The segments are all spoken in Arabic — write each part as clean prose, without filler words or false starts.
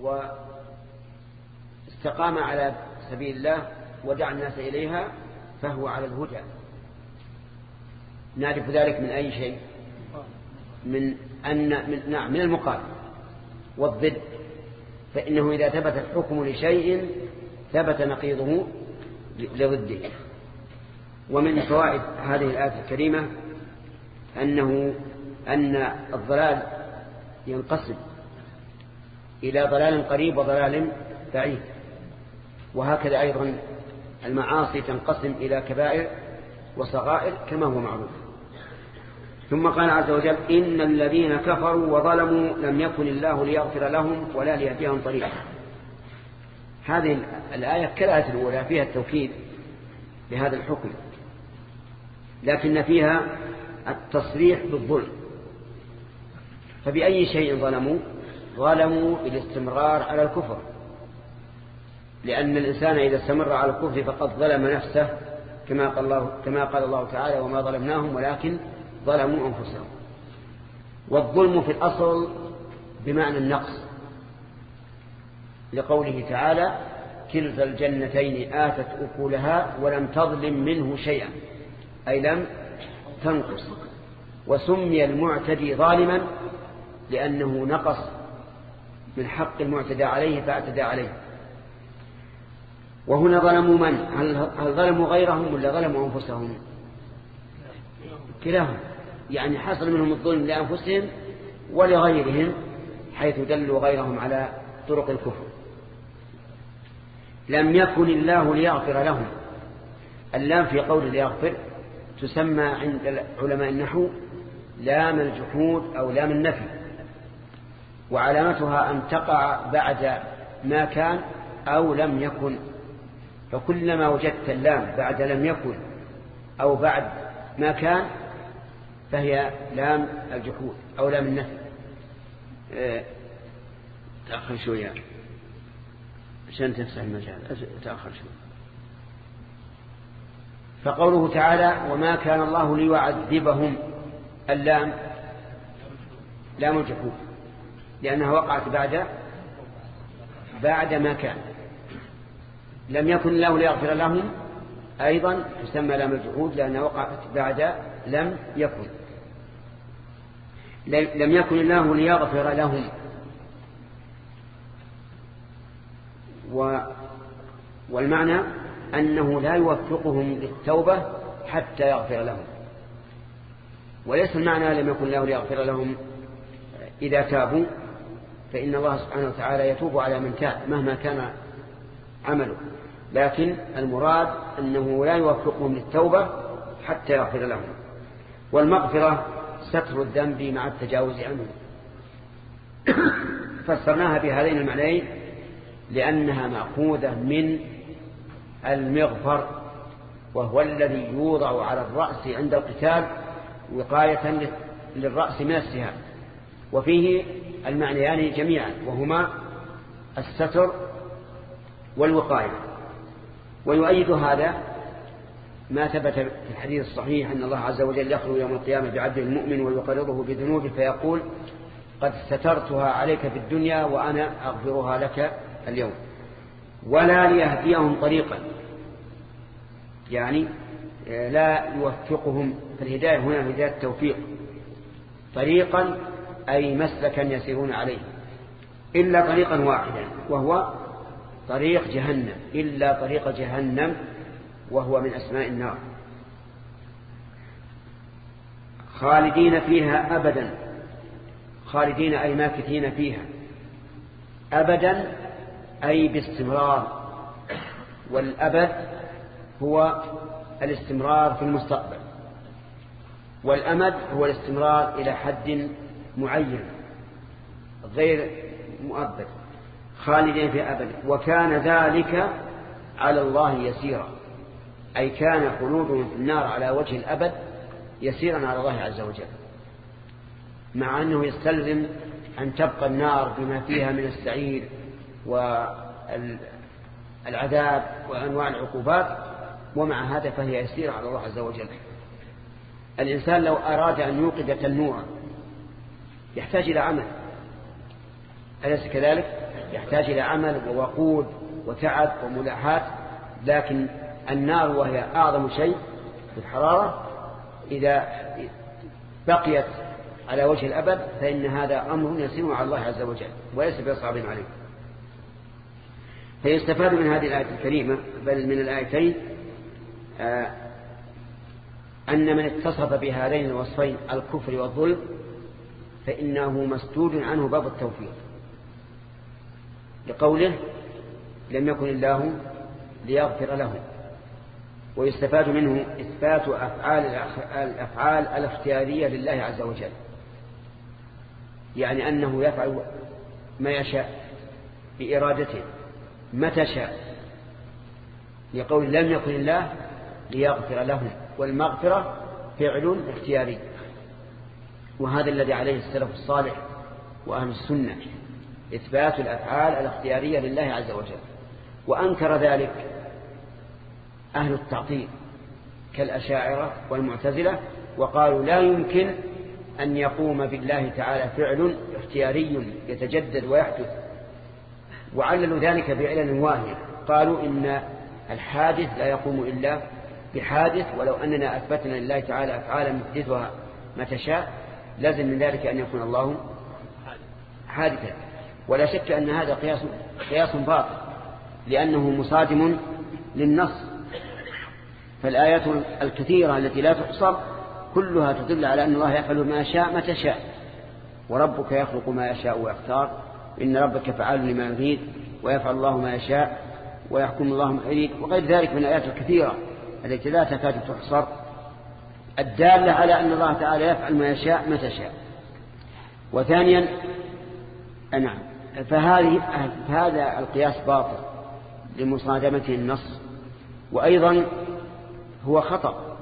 واستقام على سبيل الله ودعا الناس إليها فهو على الهدى. نعرف ذلك من أي شيء؟ من المقابل والضد، فإنه إذا ثبت الحكم لشيء ثبت نقيضه لضده. ومن فوائد هذه الآية الكريمة أن الضلال ينقسم إلى ضلال قريب وضلال بعيد، وهكذا أيضا المعاصي تنقسم إلى كبائر وصغائر كما هو معروف. ثم قال عز وجل: إن الذين كفروا وظلموا لم يكن الله ليغفر لهم ولا ليهديهم طريقا. هذه الآية كالآية الأولى فيها التوكيد بهذا الحكم، لكن فيها التصريح بالظلم. فبأي شيء ظلموا بالاستمرار على الكفر، لأن الإنسان إذا استمر على الكفر فقد ظلم نفسه، كما قال الله تعالى: وما ظلمناهم ولكن ظلموا أنفسهم. والظلم في الأصل بمعنى النقص، لقوله تعالى: كلتا الجنتين آتت أكلها ولم تظلم منه شيئا، أي لم تنقص. وسمي المعتدي ظالما لأنه نقص من حق المعتدى عليه فاعتدى عليه. وهنا ظلموا من؟ هل ظلموا غيرهم ولا ظلموا أنفسهم؟ كلاهم، يعني حصل منهم الظلم لأنفسهم ولغيرهم، حيث دلوا غيرهم على طرق الكفر. لم يكن الله ليغفر لهم. اللام في قول ليغفر تسمى عند علماء النحو لام الجحود أو لام النفي، وعلامتها أن تقع بعد ما كان أو لم يكن. فكلما وجدت اللام بعد لم يكن أو بعد ما كان فهي لام الجحود أو لام النفي. تأخر شوية عشان تفسح المجال، تأخر شوية. فقوله تعالى: وما كان الله ليعذبهم، اللام لام الجحود لأنها وقعت بعد ما كان. لم يكن الله ليغفر لهم أيضا تسمى لام الجحود لأنها وقعت بعد لم يكن. لم يكن الله ليغفر لهم، والمعنى أنه لا يوفقهم للتوبة حتى يغفر لهم. وليس المعنى لم يكن الله ليغفر لهم إذا تابوا، فإن الله سبحانه وتعالى يتوب على من تاب مهما كان عمله، لكن المراد أنه لا يوفقهم للتوبة حتى يغفر لهم. والمغفرة ستر الذنب مع التجاوز عنه. فسرناها بهذين المعنيين لأنها مأخوذة من المغفر، وهو الذي يوضع على الرأس عند القتال وقاية للرأس من السهام، وفيه المعنيان جميعا وهما الستر والوقاية. ويؤيد هذا ما ثبت في الحديث الصحيح أن الله عز وجل يخلو يوم القيامة بعبد المؤمن ويقرضه بذنوبه فيقول: قد سترتها عليك في الدنيا وأنا أغفرها لك اليوم. ولا ليهديهم طريقا، يعني لا يوفقهم. فالهداية هنا هداية التوفيق. طريقا أي مسلكا يسيرون عليه، إلا طريقا واحدا وهو طريق جهنم، إلا طريق جهنم وهو من أسماء النار. خالدين فيها أبدا، خالدين أي ماكثين فيها، أبدا أي باستمرار. والأبد هو الاستمرار في المستقبل، والأمد هو الاستمرار إلى حد معين غير مؤبد. خالدين فيها أبدا. وكان ذلك على الله يسيرا، أي كان خلودهم في النار على وجه الأبد يسيرا على الله عز وجل، مع أنه يستلزم أن تبقى النار بما فيها من السعير والعذاب وأنواع العقوبات، ومع هذا فهي يسيرة على الله عز وجل. الإنسان لو أراد أن يوقد تنورا يحتاج إلى عمل، أليس كذلك؟ يحتاج إلى عمل ووقود وتعب وملاحات، لكن النار وهي أعظم شيء في الحرارة إذا بقيت على وجه الأبد فإن هذا أمر يسير على الله عز وجل وليس بصعب عليه. فيستفاد من هذه الآية الكريمة بل من الآيتين أن من اتصف بهذين الوصفين الكفر والظلم فإنه مسدود عنه باب التوفيق، لقوله لم يكن الله ليغفر له. ويستفاد منه إثبات الأفعال الاختيارية لله عز وجل، يعني أنه يفعل ما يشاء بإرادته متى شاء، لقول لم يكن الله ليغفر لهم، والمغفرة فعل اختياري، وهذا الذي عليه السلف الصالح وأهل السنة، إثبات الأفعال الاختيارية لله عز وجل. وأنكر ذلك أهل التعطيل كالأشاعرة والمعتزلة، وقالوا لا يمكن أن يقوم بالله تعالى فعل اختياري يتجدد ويحدث، وعللوا ذلك بعلل واهية. قالوا إن الحادث لا يقوم إلا بحادث، ولو أننا أثبتنا لله تعالى أفعالا يحدثها متى شاء لازم من ذلك أن يكون الله حادثا. ولا شك أن هذا قياس باطل لأنه مصادم للنص. فالآيات الكثيرة التي لا تحصر كلها تدل على أن الله يفعل ما يشاء متى شاء، وربك يخلق ما يشاء ويختار، إن ربك فعال لما يريد، ويفعل الله ما يشاء ويحكم الله ما يريد، وغير ذلك من الآيات الكثيرة التي لا تكاد تحصر الدالة على أن الله تعالى يفعل ما يشاء متى شاء. وثانيا نعم، فهذا القياس باطل لمصادمته النص، وأيضا هو خطأ،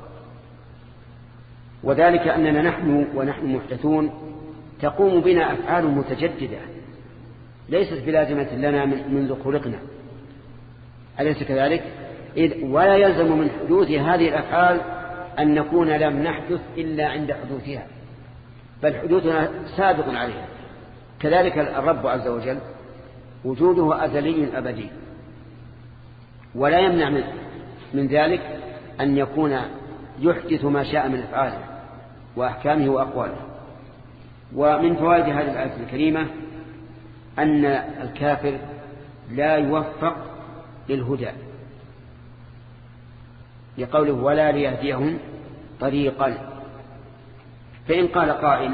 وذلك أننا ونحن محدثون تقوم بنا أفعال متجددة ليست بلازمة لنا منذ خلقنا، أليس كذلك؟ ولا يلزم من حدوث هذه الأفعال أن نكون لم نحدث إلا عند حدوثها، بل حدوثنا سابق عليها. كذلك الرب عز وجل وجوده أزلي أبدي، ولا يمنع من ذلك أن يكون يحدث ما شاء من أفعاله وأحكامه وأقواله. ومن فوائد هذه الآية الكريمة أن الكافر لا يوفق للهدى، لقوله ولا ليهديهم طريقا. فإن قال قائل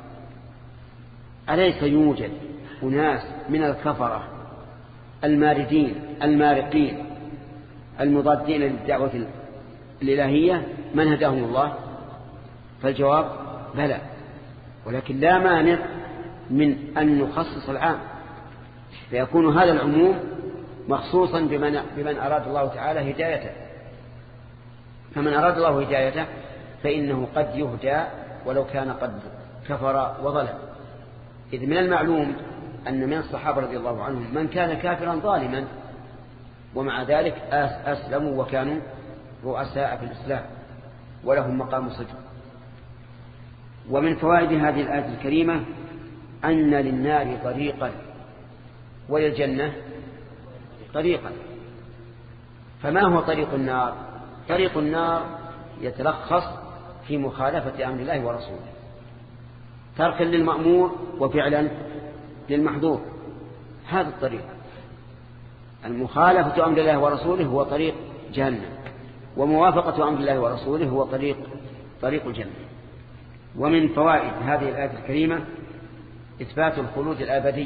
أليس يوجد أناس من الكفرة الماردين المارقين المضادين للدعوة الإلهية من هداهم الله؟ فالجواب بلى، ولكن لا مانع من أن نخصص العام، فيكون هذا العموم مخصوصا بمن أراد الله تعالى هدايته. فمن أراد الله هدايته فإنه قد يهدى ولو كان قد كفر وظلم، إذ من المعلوم أن من الصحابة رضي الله عنهم من كان كافرا ظالما ومع ذلك أسلموا وكانوا رؤساء في الإسلام ولهم مقام صدق. ومن فوائد هذه الآية الكريمة أن للنار طريقا وللجنة طريقا. فما هو طريق النار؟ طريق النار يتلخص في مخالفة أمر الله ورسوله، تركا للمأمور وفعلا للمحظور. هذا الطريق، المخالفة أمر الله ورسوله هو طريق جهنم، وموافقة أمر الله ورسوله هو طريق الجنة. ومن فوائد هذه الآية الكريمة إثبات الخلود الأبدي،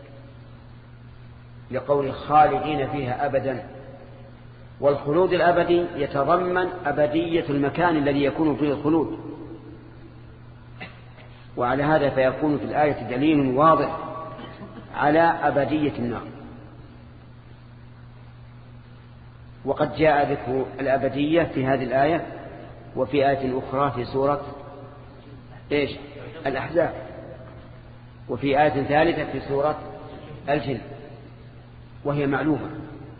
لقول خالدين فيها أبدا، والخلود الأبدي يتضمن أبدية المكان الذي يكون فيه الخلود. وعلى هذا فيكون في الآية دليل واضح على أبدية النار. وقد جاء ذكر الأبدية في هذه الآية وفي آية أخرى في سورة الأحزاب، وفي آية ثالثة في سورة الجن، وهي معلومة.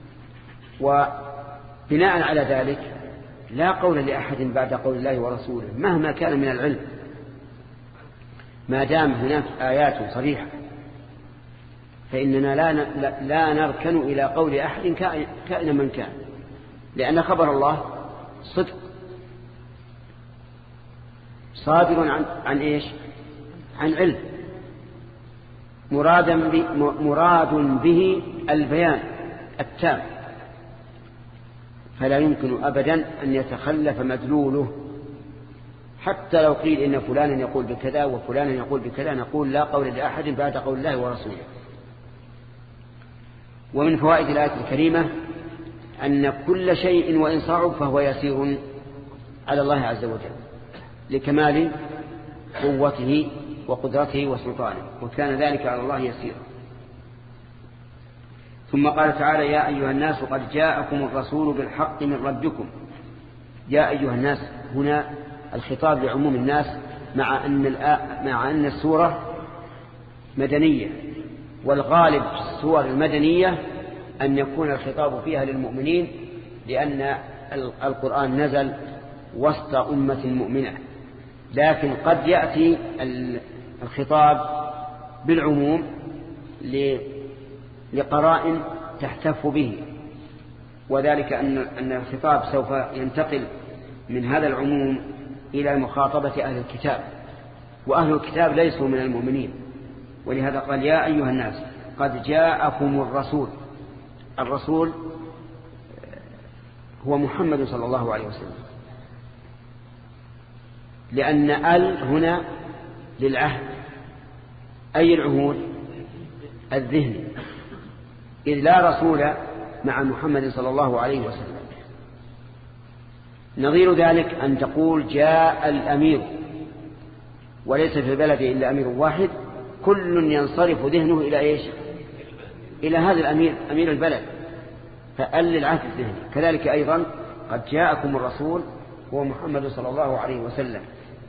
وبناء على ذلك لا قول لأحد بعد قول الله ورسوله مهما كان من العلم، ما دام هناك آيات صريحة فإننا لا نركن إلى قول أحد كائن من كان، لأن خبر الله صدق صادر عن إيش؟ عن علم، مراد به البيان التام، فلا يمكن أبدا أن يتخلف مدلوله. حتى لو قيل إن فلانا يقول بكذا وفلانا يقول بكذا، نقول لا قول لأحد بعد قول الله ورسوله. ومن فوائد الآية الكريمة أن كل شيء وإن صعب فهو يسير على الله عز وجل لكمال قوته وقدرته وسلطانه، وكان ذلك على الله يسير. ثم قال تعالى: يا أيها الناس قد جاءكم الرسول بالحق من ربكم. يا أيها الناس هنا الخطاب لعموم الناس، مع أن السورة مدنية، والغالب في السور المدنية أن يكون الخطاب فيها للمؤمنين، لأن القرآن نزل وسط أمة مؤمنة. لكن قد يأتي الخطاب بالعموم لقرائن تحتف به، وذلك أن الخطاب سوف ينتقل من هذا العموم إلى مخاطبة أهل الكتاب، وأهل الكتاب ليسوا من المؤمنين. ولهذا قال: يا أيها الناس قد جاءكم الرسول. الرسول هو محمد صلى الله عليه وسلم، لأن هنا للعهد، أي العهود؟ الذهني، إذ لا رسول مع محمد صلى الله عليه وسلم. نظير ذلك أن تقول: جاء الأمير، وليس في البلد إلا أمير واحد، كل ينصرف ذهنه إلى إيش؟ إلى هذا الأمير، أمير البلد، فأل العهد الذهني. كذلك أيضا قد جاءكم الرسول هو محمد صلى الله عليه وسلم.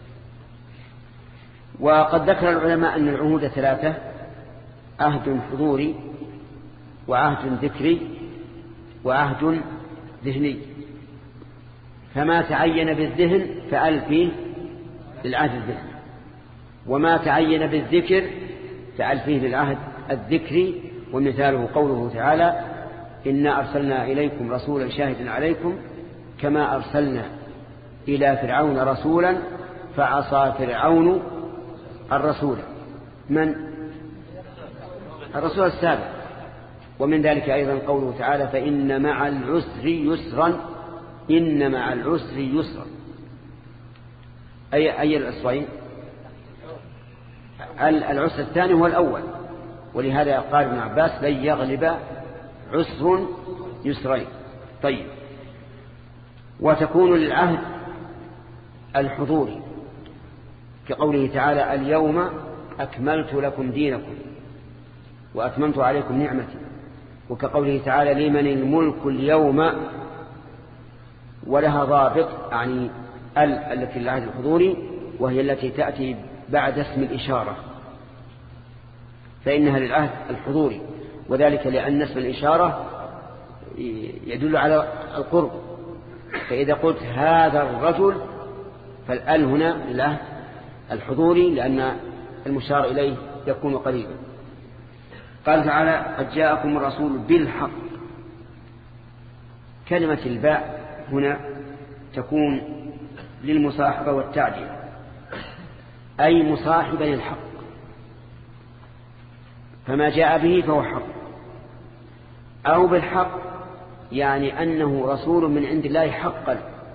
وقد ذكر العلماء أن العهود ثلاثة: عهد حضوري، وعهد ذكري، وعهد ذهني. فما تعين بالذهن فأل فيه للعهد الذهني، وما تعين بالذكر فأل فيه للعهد الذكري. ومثاله قوله تعالى: إنا أرسلنا إليكم رسولا شاهدا عليكم كما أرسلنا إلى فرعون رسولا فعصى فرعون الرسول. من؟ الرسول السابق. ومن ذلك أيضا قوله تعالى: فإن مع العسر يسرا، إن مع العسر يسرا. أي العسرين؟ العسر الثاني هو الأول، ولهذا قال ابن عباس: لن يغلب عسر يسرين. طيب. وتكون للعهد الحضوري كقوله تعالى: اليوم أكملت لكم دينكم وأتممت عليكم نعمتي. وكقوله تعالى: لمن الملك اليوم، ولها ضابط، يعني التي للعهد الحضوري، وهي التي تأتي بعد اسم الإشارة، فإنها للعهد الحضوري، وذلك لأن اسم الإشارة يدل على القرب. فإذا قلت هذا الرجل فالآل هنا للعهد الحضوري، لأن المشار إليه يكون قريبا. قال تعالى: قد جاءكم الرسول بالحق. كلمة الباء هنا تكون للمصاحبة والتعديل، أي مصاحبا للحق، فما جاء به فهو حق، أو بالحق يعني أنه رسول من عند الله حقا.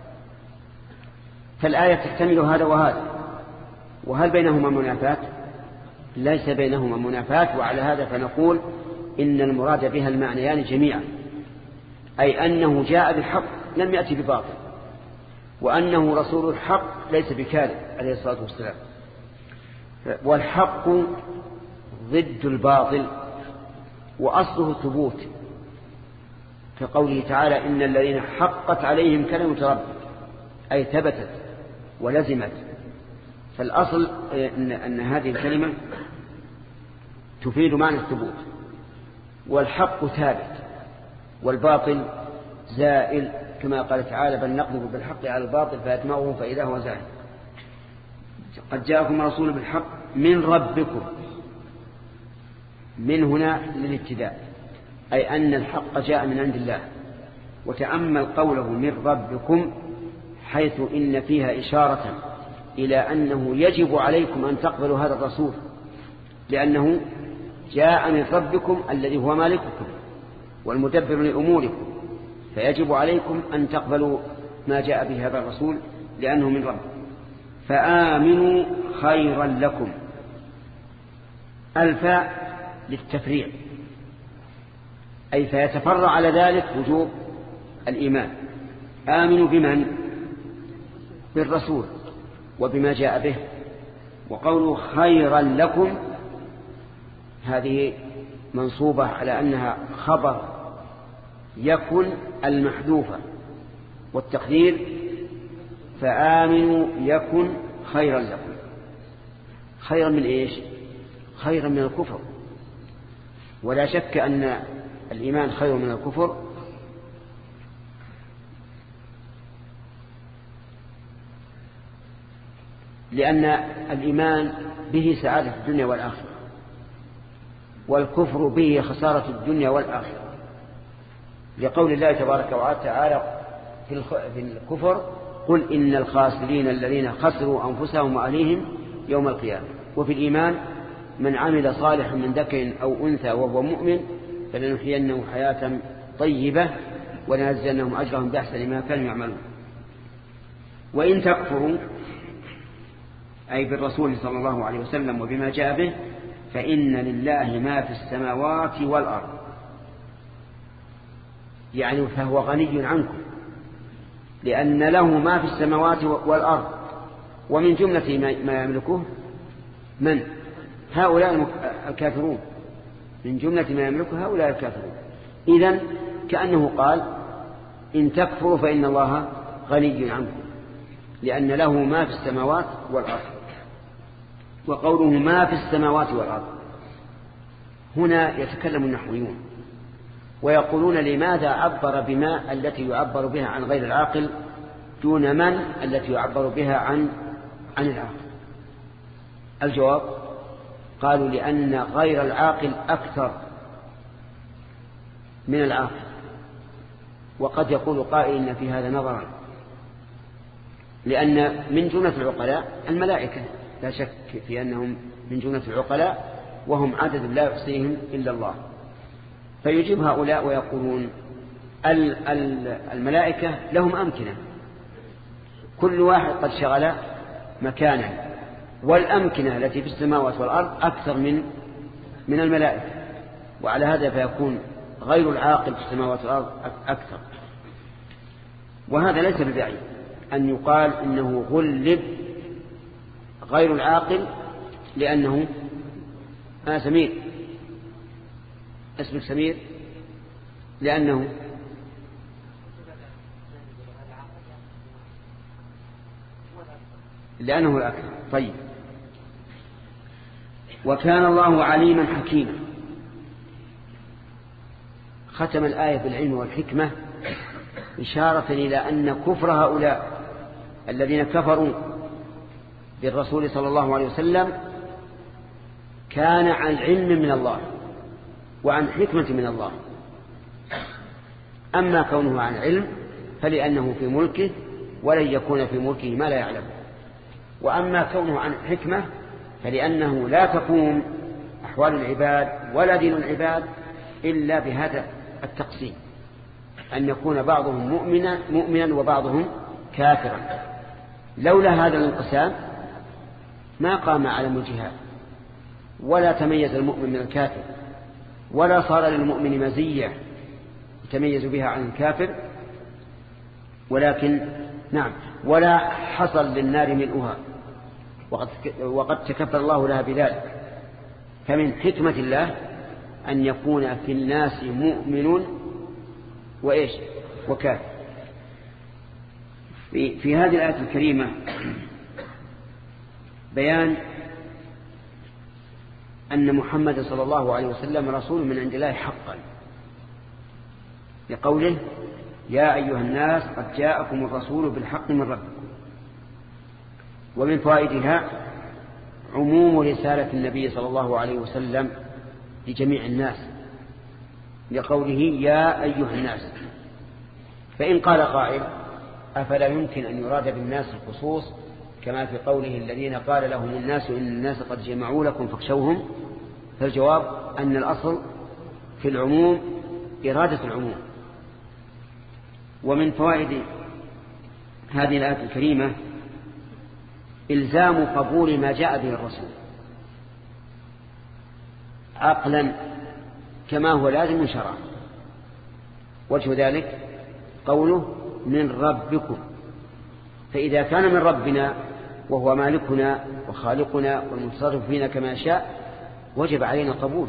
فالآية تحتمل هذا وهذا. وهل بينهما منافات؟ ليس بينهما منافات. وعلى هذا فنقول إن المراد بها المعنيان جميعا، أي أنه جاء بالحق لم يأتي بباطل، وأنه رسول الحق ليس بكاذب عليه الصلاة والسلام. والحق ضد الباطل، وأصله الثبوت، كقوله تعالى: إن الذين حقت عليهم كلمة ربك، أي ثبتت ولزمت. فالأصل أن هذه الكلمة تفيد معنى الثبوت، والحق ثابت والباطل زائل، كما قال تعالى: بل نقذف بالحق على الباطل فيدمغه فإذا هو زائل. قد جاءكم رسول بالحق من ربكم. من هنا للابتداء، أي أن الحق جاء من عند الله. وتأمل قوله من ربكم، حيث إن فيها إشارة إلى أنه يجب عليكم أن تقبلوا هذا الرسول، لأنه جاء من ربكم الذي هو مالككم والمدبر لأموركم، فيجب عليكم أن تقبلوا ما جاء به هذا الرسول لأنه من رب. فآمنوا خيرا لكم. الفاء للتفريع، أي فيتفرع على ذلك وجوب الإيمان. آمنوا بمن؟ بالرسول وبما جاء به. وقولوا خيرا لكم هذه منصوبة على أنها خبر يكن المحذوفة، والتقدير فآمنوا يكن خيرا لكم. خيرا من إيش؟ خيرا من الكفر، ولا شك أن الإيمان خير من الكفر، لأن الإيمان به سعادة الدنيا والآخرة، والكفر به خسارة الدنيا والآخرة، لقول الله تبارك وتعالى في الكفر قل إن الخاسرين الذين خسروا أنفسهم وأهليهم يوم القيامة. وفي الإيمان من عمل صالحا من ذكر أو أنثى وهو مؤمن فلنحيينه حياة طيبة ولنجزينهم أجرهم بأحسن ما كانوا يعملون. وإن تكفروا أي بالرسول صلى الله عليه وسلم وبما جاء به فإن لله ما في السماوات والأرض، يعني فهو غني عنكم، لأن له ما في السماوات والأرض. ومن جملة ما يملكه من؟ هؤلاء الكافرون، من جملة ما يملكه هؤلاء الكافرون. إذن كأنه قال إن تكفروا فإن الله غني عنكم، لأن له ما في السماوات والأرض. وقوله ما في السماوات والأرض هنا يتكلم النحويون ويقولون لماذا عبر بما التي يعبر بها عن غير العاقل دون من التي يعبر بها عن العاقل؟ الجواب قالوا لأن غير العاقل أكثر من العاقل. وقد يقول قائل إن في هذا نظرا، لأن من جملة العقلاء الملائكة لا شك في أنهم من جملة العقلاء وهم عدد لا يحصيهم إلا الله. فيجيب هؤلاء ويقولون الملائكة لهم أمكنة، كل واحد قد شغل مكانا، والأمكنة التي في السماوات والأرض أكثر من الملائكة، وعلى هذا فيكون غير العاقل في السماوات والأرض أكثر. وهذا ليس ببعيد أن يقال إنه غلب غير العاقل لأنه سمير، اسمك سمير لأنه الأكثر. طيب. وكان الله عليما حكيما. ختم الآية بالعلم والحكمة إشارة إلى أن كفر هؤلاء الذين كفروا بالرسول صلى الله عليه وسلم كان عن علم من الله وعن حكمة من الله. أما كونه عن علم فلأنه في ملكه ولن يكون في ملكه ما لا يعلم، وأما كونه عن حكمة فلأنه لا تقوم أحوال العباد ولا دين العباد إلا بهذا التقسيم، أن يكون بعضهم مؤمنا وبعضهم كافرا. لولا هذا الانقسام ما قام علم الجهاد، ولا تميز المؤمن من الكافر، ولا صار للمؤمن مزية يتميز بها عن الكافر، ولكن ولا حصل للنار ملؤها، وقد تكفل الله لها بذلك. فمن حكمة الله أن يكون في الناس مؤمن وكافر. في هذه الآية الكريمة بيان أن محمد صلى الله عليه وسلم رسول من عند الله حقا، لقوله يا أيها الناس قد جاءكم الرسول بالحق من ربكم. ومن فوائدها عموم رسالة النبي صلى الله عليه وسلم لجميع الناس لقوله يا أيها الناس. فإن قال قائل أفلا يمكن أن يراد بالناس الخصوص كما في قوله الذين قال لهم الناس إن الناس قد جمعوا لكم فاخشوهم؟ فالجواب أن الأصل في العموم إرادة العموم. ومن فوائد هذه الآية الكريمة إلزام قبول ما جاء به الرسول عقلا كما هو لازم شرعا. وجه ذلك قوله من ربكم، فإذا كان من ربنا وهو مالكنا وخالقنا والمتصرف فينا كما يشاء وجب علينا القبول.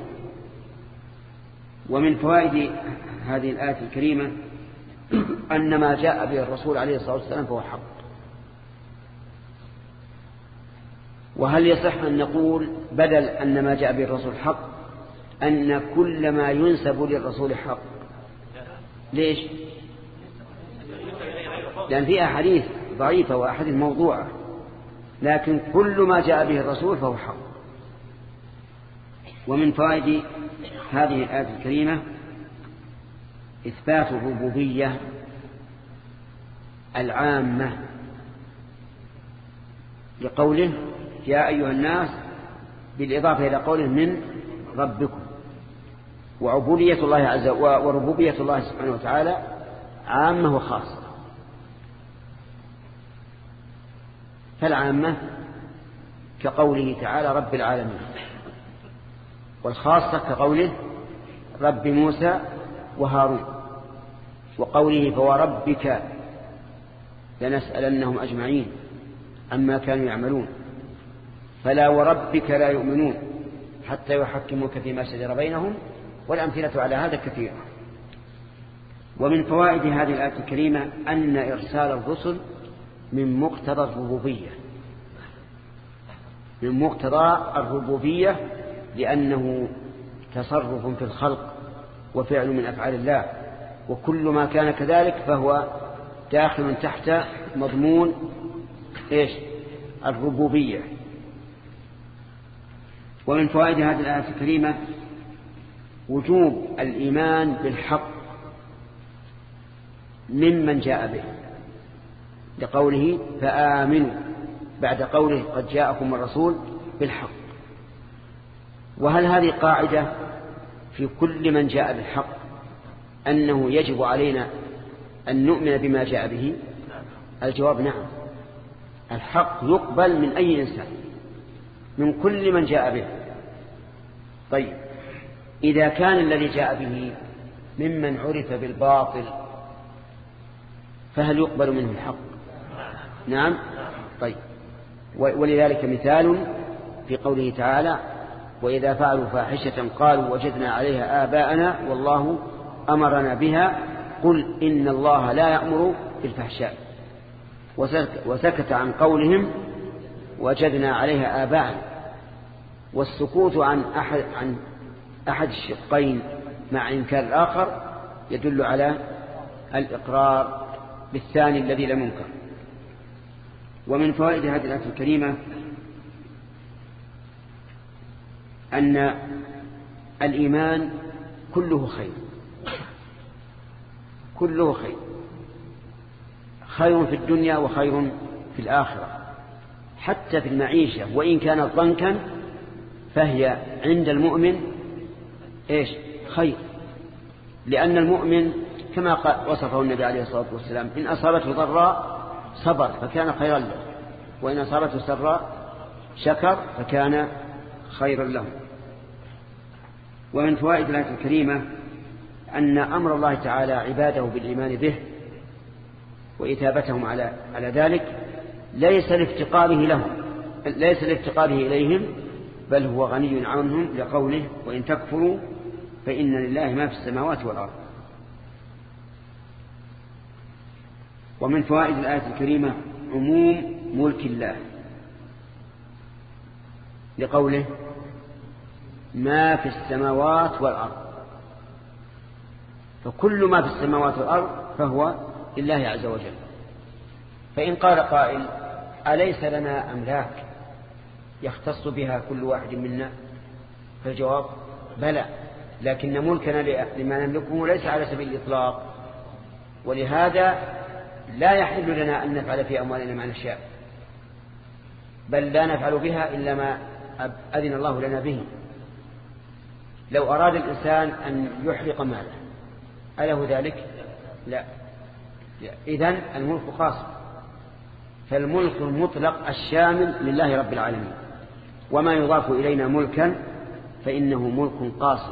ومن فوائد هذه الآية الكريمة أن ما جاء به الرسول عليه الصلاة والسلام فهو حق. وهل يصح أن نقول بدل أن ما جاء به الرسول حق أن كل ما ينسب للرسول حق؟ ليش؟ لأن في أحاديث ضعيفة وأحاديث موضوعة، لكن كل ما جاء به الرسول فهو حق. ومن فوائد هذه الآية الكريمة إثبات الربوبية العامة لقوله يا أيها الناس بالإضافة إلى قوله من ربكم. وعبودية الله عز وجل وربوبية الله سبحانه وتعالى عامة وخاصة. فالعامة كقوله تعالى رب العالمين، والخاصة كقوله رب موسى وهارون، وقوله فوربك لنسألنهم أجمعين عما كانوا يعملون فلا وربك لا يؤمنون حتى يحكموك فيما شجر بينهم، والأمثلة على هذا كثيرة. ومن فوائد هذه الآية الكريمة أن إرسال الرسل من مقتضى الربوبية، من مقتضى الربوبية، لأنه تصرف في الخلق وفعل من أفعال الله، وكل ما كان كذلك فهو داخل تحت مضمون الربوبية. ومن فوائد هذه الآية الكريمة وجوب الإيمان بالحق ممن جاء به لقوله فآمنوا بعد قوله قد جاءكم الرسول بالحق. وهل هذه قاعدة في كل من جاء بالحق أنه يجب علينا أن نؤمن بما جاء به؟ الجواب نعم، الحق يقبل من أي إنسان، من كل من جاء به. طيب إذا كان الذي جاء به ممن عرف بالباطل فهل يقبل منه الحق؟ نعم. طيب ولذلك مثال في قوله تعالى وإذا فعلوا فاحشة قالوا وجدنا عليها آباءنا والله أمرنا بها قل إن الله لا يأمر بالفحشاء، وسكت عن قولهم وجدنا عليها آباءنا. والسكوت عن أحد الشقين مع إنكار الآخر يدل على الإقرار بالثاني الذي لم ينكر. ومن فوائد هذه الآية الكريمة أن الإيمان كله خير، كله خير، خير في الدنيا وخير في الآخرة. حتى في المعيشة وإن كانت ضنكا فهي عند المؤمن خير، لأن المؤمن كما وصفه النبي عليه الصلاة والسلام إن أصابته ضراء صبر فكان خيرا له، وإن أصابته سراء شكر فكان خيرا له. ومن فوائد الآية الكريمة أن أمر الله تعالى عباده بالإيمان به وإثابتهم على ذلك ليس لافتقاره إليهم، بل هو غني عنهم لقوله وإن تكفروا فإن لله ما في السماوات والأرض. ومن فوائد الآية الكريمة عموم ملك الله لقوله ما في السماوات والأرض، فكل ما في السماوات والأرض فهو لله عز وجل. فإن قال قائل أليس لنا أملاك يختص بها كل واحد منا؟ فالجواب بلى، لكن ملكنا لما نملكه ليس على سبيل الإطلاق، ولهذا لا يحل لنا أن نفعل في أموالنا ما نشاء، بل لا نفعل بها إلا ما أذن الله لنا به. لو أراد الإنسان أن يحرق ماله أله ذلك؟ لا. إذن الملك خاص، فالملك المطلق الشامل لله رب العالمين، وما يضاف إلينا ملكا فإنه ملك قاصر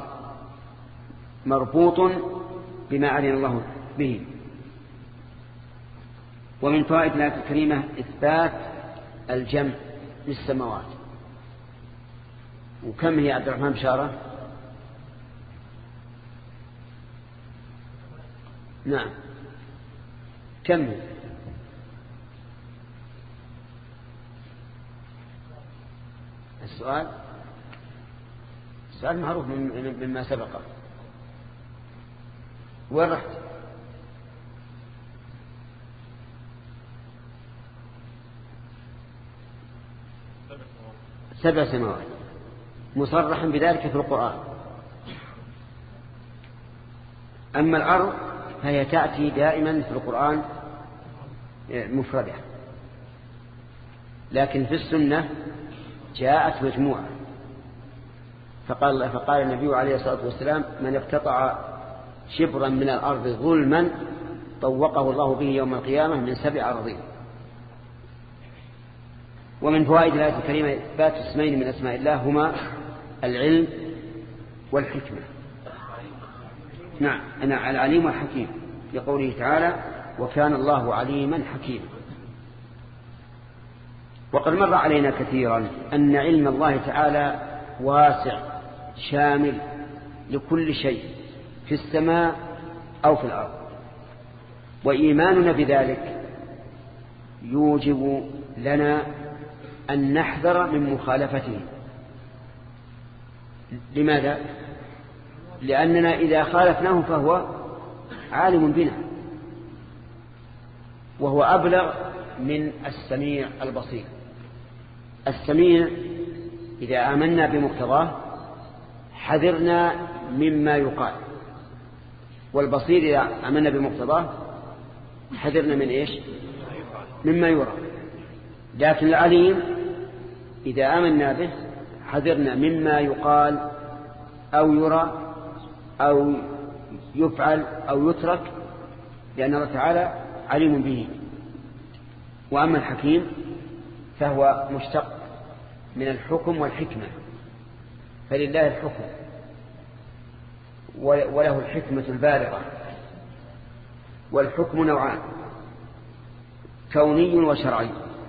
مربوط بما أذن الله به. ومن فوائد الآية الكريمة إثبات الجمع للسماوات. وكم هي عبد الرحمن بشارة؟ نعم، كم هي؟ السؤال معروف مما سبقه. وين رحت؟ 7 سماوات مصرح بذلك في القرآن. أما الأرض فهي تأتي دائما في القرآن مفردة، لكن في السنة جاءت مجموعة. فقال النبي عليه الصلاة والسلام: من اقتطع شبرا من الأرض ظلما طوقه الله به يوم القيامة من 7 أراضين. ومن فوائد الآية الكريمة إثبات اسمين من أسماء الله هما العلم والحكمة. نعم، العليم والحكيم، لقوله تعالى: وكان الله عليما حكيما. وقد مر علينا كثيرا أن علم الله تعالى واسع شامل لكل شيء في السماء أو في الأرض، وإيماننا بذلك يوجب لنا أن نحذر من مخالفته. لماذا؟ لأننا إذا خالفناه فهو عالم بنا، وهو أبلغ من السميع البصير. السميع إذا آمنا بمقتضاه حذرنا مما يقال، والبصير إذا آمنا بمقتضاه حذرنا من إيش؟ مما يرى. لكن العليم إذا آمنا به حذرنا مما يقال أو يرى أو يفعل أو يترك، لأن الله تعالى عليم به. وأما الحكيم فهو مشتق من الحكم والحكمة، فلله الحكم وله الحكمة البالغة. والحكم نوعان: كوني وشرعي.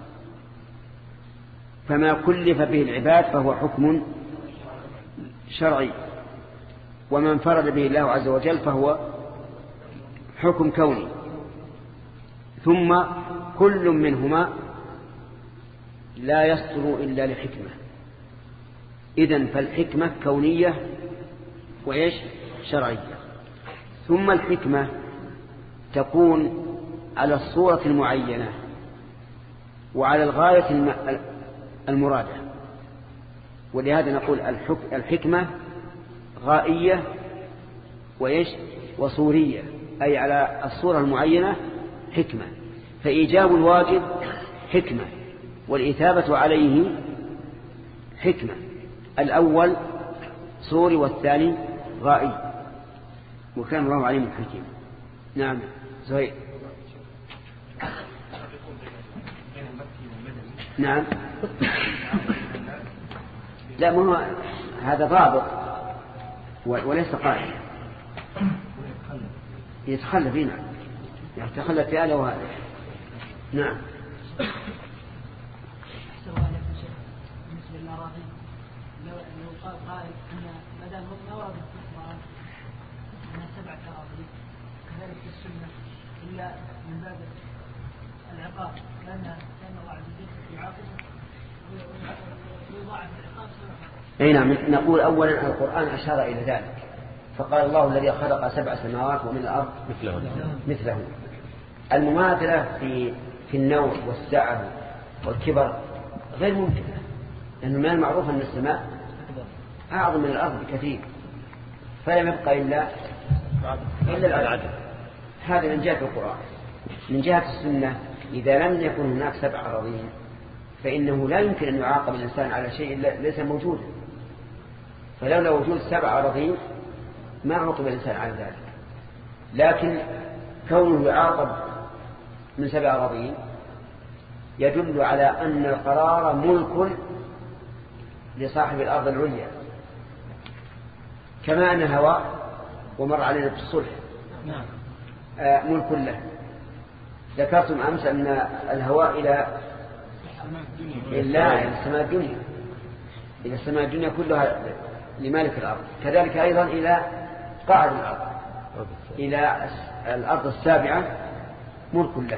فما كلف به العباد فهو حكم شرعي، وما انفرد به الله عز وجل فهو حكم كوني. ثم كل منهما لا يصدر إلا لحكمة. إذن فالحكمة كونية وإيش؟ شرعية. ثم الحكمة تكون على الصورة المعينة وعلى الغاية المرادة، ولهذا نقول الحكمة غائية وإيش؟ وصورية، أي على الصورة المعينة حكمة. فإيجاب الواجب حكمة، والإثابة عليه حكمة. الأول صوري والثاني غائي، وكان الله عليم حكيم. نعم زهير. نعم، لا، ما هو هذا ضابط وليس قائم. يتخلف فينا، يتخلف في هذا وهذا. نعم. بالنسبة للأراضي، لو قال قائل أن ما دام ما ورد في القرآن أنها 7 أراضي، كذلك في السنة، إلا من باب العقاب، كان الله عز وجل يعاقبه ويضاعف العقاب. أي نعم. نقول أولا القرآن أشار إلى ذلك، فقال: الله الذي خلق 7 سماوات ومن الأرض مثله. المماثلة في النوع والسعة والكبر غير ممكنة، لأنه من المعروف أن السماء أعظم من الأرض بكثير، فلم يبقى إلا العدد. هذا من جهة القرآن. من جهة السنة إذا لم يكن هناك 7 أراضين فإنه لا يمكن أن يعاقب الإنسان على شيء ليس موجودا، فلولا وجود 7 أراضين ما عوقب الإنسان على ذلك. لكن كونه يعاقب من 7 أراضين يدل على أن القرار ملك لصاحب الأرض العليا، كما أن الهواء ومر علينا في الصلح ملك له. ذكرتم أمس أن الهواء إلى السماء الدنيا، إلى السماء الدنيا كلها لمالك الأرض، كذلك أيضا إلى قاعد الأرض، إلى الأرض السابعة ملك له.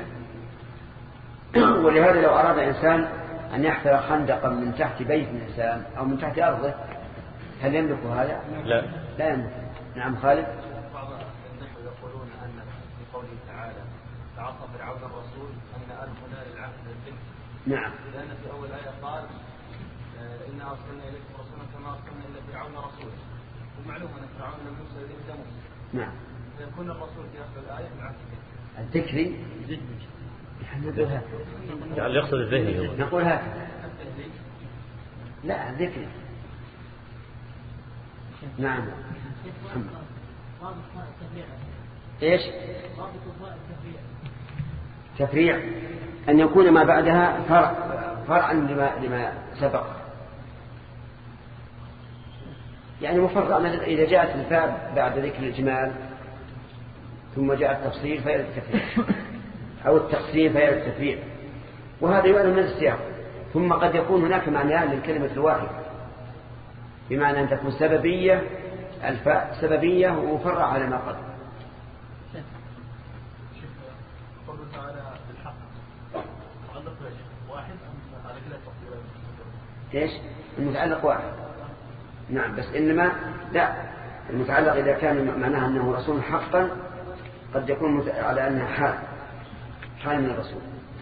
ولهذا لو أراد إنسان أن يحفر خندقا من تحت بيت الإنسان أو من تحت أرضه هل يملك هذا؟ لا يملك. نعم خالد. بعض النحو يقولون أن في قوله تعالى فعصى فرعون الرسول أن ألقنا للعهد الذكر. نعم. لأن في أول آية قال إن أرسلنا إليكم رسولا كما أرسلنا إلى فرعون رسولا، ومعلوم أن فرعون لم يرسل إليه إلا موسى. نعم. فيكون الرسول في آخر الآية العهد الذكري. يعني يقصد الذهني. نقول هكذا. لا ذكري. نعم. ايش؟ تفريع أن يكون ما بعدها فرعا لما سبق، يعني مفرع. إذا جاءت الفاء بعد ذكر الإجمال ثم جاء التفصيل فيرد التفريع، أو التقسيم فيرد التفريع، وهذا يعلم من السياق. ثم قد يكون هناك معنيان للكلمة الواحدة، بمعنى أن تكون سببية، الفاء سببية ومفرع على ما قبل. قوله تعالى بالحق متعلق واحد أم على كلا تفصيلات؟ ايش؟ المتعلق واحد. نعم، بس إنما لا، المتعلق إذا كان معناها أنه رسول حقا قد يكون على أنها حال من الرسول.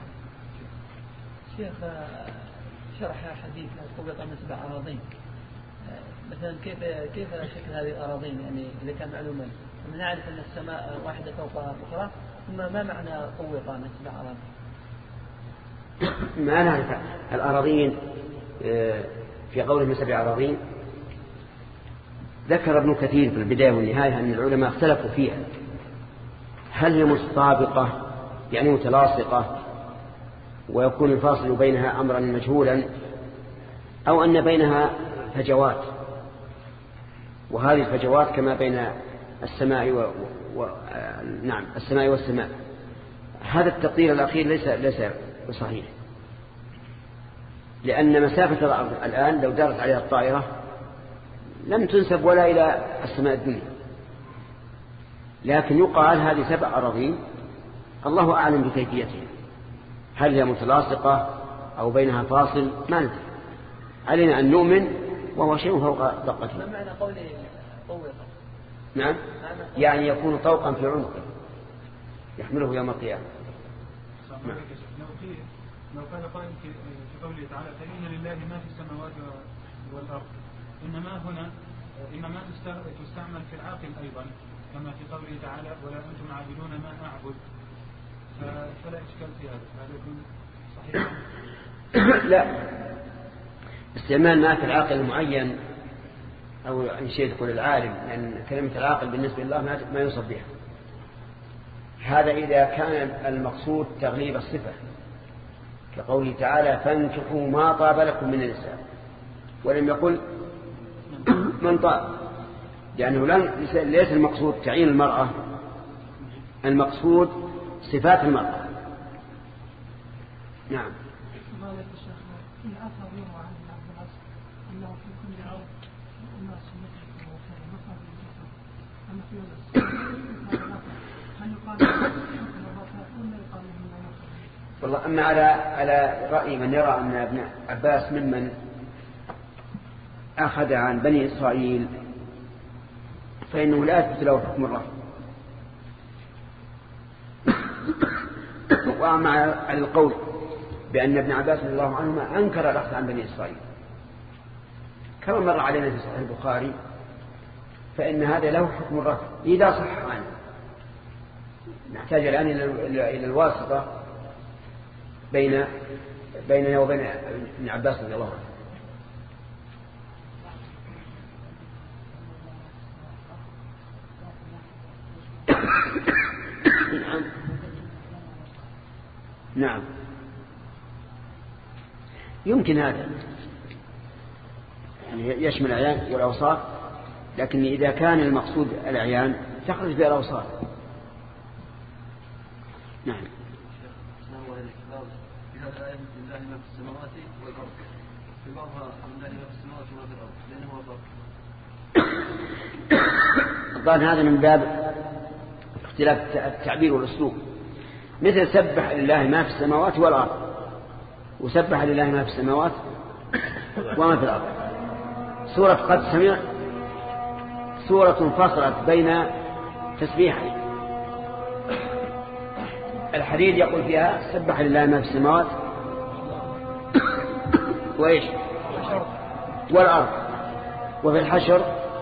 شيخ شرح حديث قبط من 7 أراضين، مثلا كيف شكل هذه الأراضين؟ يعني إذا كان معلوما نعرف أن السماء واحدة فوق أخرى، ثم ما معنى قوط من 7 أراضين؟ ما نعرف الأراضين في قوله من 7 أراضين. ذكر ابن كثير في البداية والنهاية أن العلماء اختلفوا فيها، هل هي متطابقة يعني متلاصقة ويكون الفاصل بينها أمرا مجهولا، أو أن بينها فجوات، وهذه الفجوات كما بين السماء نعم السماء والسماء. هذا التقدير الأخير ليس بصحيح، لأن مسافة الأرض الآن لو دارت عليها الطائرة لم تنسب ولا إلى السماء الدنيا، لكن يقال هذه 7 أراضين الله أعلم بكيفيتها، هل هي متلاصقة أو بينها فاصل ما ندري، علينا أن نؤمن وهو شيء فوق طاقته. ما معنى قولي طوقا؟ نعم، يعني يكون طوقا في عنقه يحمله يوم القيامة. نعم. لو كان قائل في قوله تعالى فإن لله ما في السماوات والأرض، إنما تستعمل في العاقل أيضا، كما في قوله تعالى ولا أنتم عابدون ما أعبد، فلا إشكال في هذا يكون صحيحا. لا، استعمال ما في العاقل المعين أو إن شيء تقول العالم، لأن كلمة العاقل بالنسبة لله ما يوصف بها. هذا إذا كان المقصود تغليب الصفة، كقوله تعالى فانكحوا ما طاب لكم من النساء، ولم يقل من طاب، لأنه ليس المقصود تعيين المرأة، المقصود صفات المرأة. نعم. والله أما على رأي من يرى أن ابن عباس ممن أخذ عن بني إسرائيل فإنه لا يثبت له حكم الرفض. وأما على القول بأن ابن عباس رضي الله عنهما أنكر الأخذ عن بني إسرائيل، كما مر علينا في صحيح البخاري فإن هذا له حكم الرفع إذا صح عنه. نحتاج الآن إلى الواسطة بيننا وبين ابن عباس رضي الله عنه. نعم يمكن هذا يعني يشمل الأعيان والأوصاف، لكن إذا كان المقصود الأعيان تخرج بها الأوصاف. نعم. في هذا الآية لله ما في السماوات والأرض، في بعضها لله ما في السماوات وما في الأرض، لأنه هو الرب. طبعا هذا من باب اختلاف التعبير والأسلوب، مثل سبح لله ما في السماوات والأرض، وسبح لله ما في السماوات وما في الأرض. سورة قد سمع سورة فصلت بين تسبيحين. الحديد يقول فيها سبح لله ما في السماوات وإيش والأرض، وفي الحشر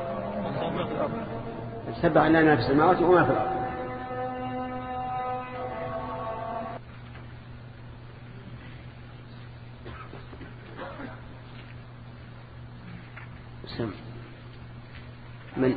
سبح لله ما في السماوات وما في الأرض. من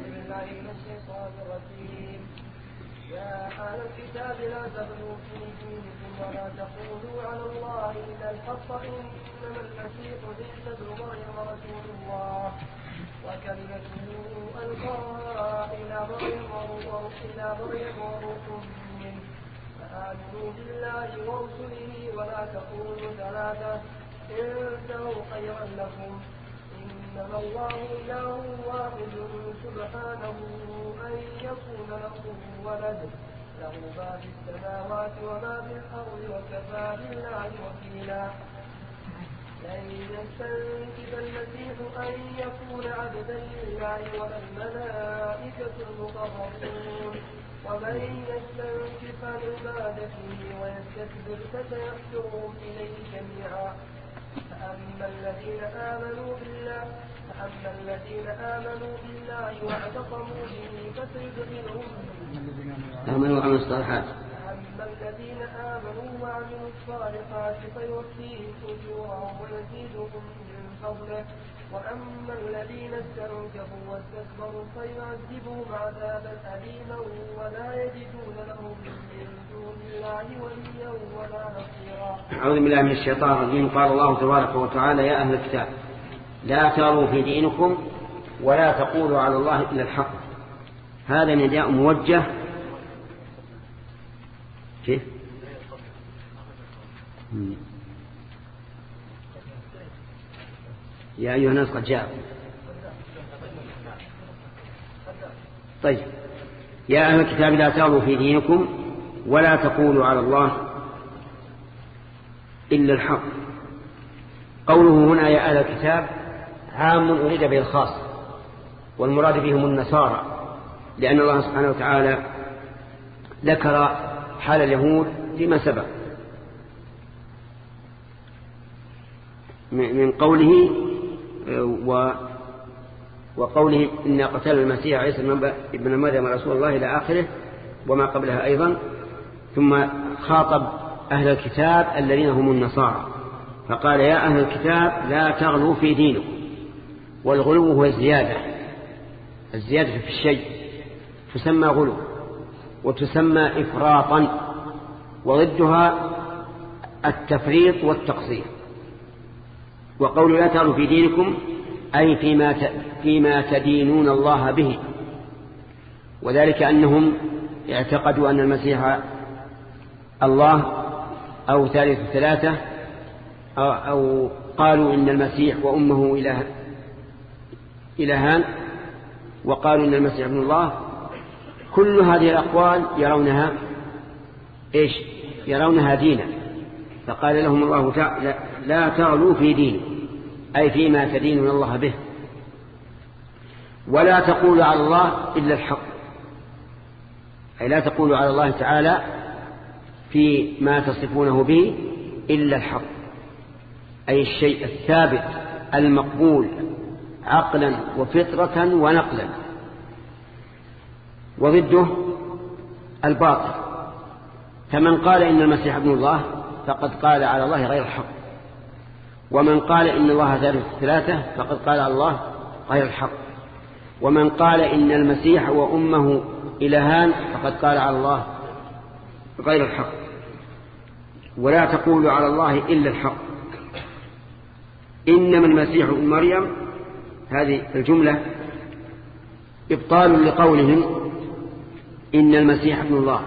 يا أهل الكتاب لا تغلوا في دينكم ولا تقولوا على الله إلا الحق، إنما المسيح عيسى ابن مريم رسول الله وكلمته ألقاها إلى مريم وروح منه، فآمنوا بالله ورسله ولا تقولوا ثلاثة انتهوا خيرا لكم، إنما الله إله واحد سبحانه أن يكون له ولد، له ما في السماوات وما في الأرض وكفى بالله وكيلا. لن يستنكف المسيح أن يكون عبدا لله ولا الملائكة المقربون، ومن يستنكف عن عبادته ويستكبر فسيحشرهم إليه جميعا. فأما الذين آمنوا بالله واعتصموا به فسيدخلهم آمنوا وعملوا الصالحات فيوفيهم أجورهم ويزيدهم من فضله، وأما الذين استنكفوا واستكبروا فيعذبهم عذابا أليما ولا يجدون لهم من دون الله وليا ولا نصيرا. أعوذ بالله من الشيطان الرجيم. قال الله تبارك وتعالى: يا أهل الكتاب لا تغلوا في دينكم ولا تقولوا على الله إلا الحق. هذا نداء موجه كيف؟ يا أيها الناس قد جاءكم. طيب، يا أهل الكتاب لا تغلوا في دينكم ولا تقولوا على الله إلا الحق. قوله هنا يا أهل الكتاب عام أريد به الخاص، والمراد بهم النصارى، لأن الله سبحانه وتعالى ذكر حال اليهود فيما سبق من قوله وقوله إن قتل المسيح عيسى ابن مريم رسول الله إلى آخره وما قبلها أيضا. ثم خاطب أهل الكتاب الذين هم النصارى فقال: يا أهل الكتاب لا تغلوا في دينكم. والغلو هو الزيادة في الشيء تسمى غلو، وتسمى إفراطا، وضدها التفريط والتقصير. وقول لا تغلوا في دينكم أي فيما تدينون الله به، وذلك أنهم اعتقدوا أن المسيح الله أو ثالث ثلاثة، أو قالوا إن المسيح وأمه إلهان، وقالوا إن المسيح ابن الله. كل هذه الأقوال يرونها إيش؟ يرونها دينا. فقال لهم الله تعالى: لا تغلوا في دينكم أي فيما تدينون الله به، ولا تقولوا على الله إلا الحق، أي لا تقولوا على الله تعالى فيما تصفونه به إلا الحق، أي الشيء الثابت المقبول عقلا وفطرة ونقلا. وضده الباطل. فمن قال إن المسيح ابن الله فقد قال على الله غير الحق، ومن قال إن الله ثالث ثلاثة فقد قال على الله غير الحق، ومن قال إن المسيح وأمه إلهان فقد قال على الله غير الحق. ولا تقولوا على الله إلا الحق. إنما المسيح ابن مريم، هذه الجملة إبطال لقولهم إن المسيح ابن الله،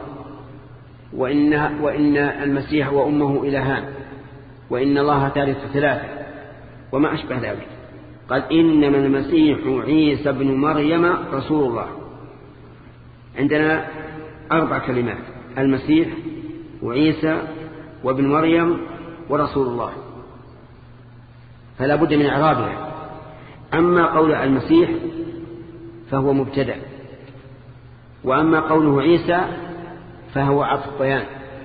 وإن المسيح وأمه إلهان، وإن الله ثالث ثلاثة، وما أشبه ذلك. قال إنما المسيح عيسى بن مريم رسول الله. عندنا 4 كلمات: المسيح وعيسى وابن مريم ورسول الله، فلا بد من إعرابها. أما قول المسيح فهو مبتدأ، وأما قوله عيسى فهو عطف بيان،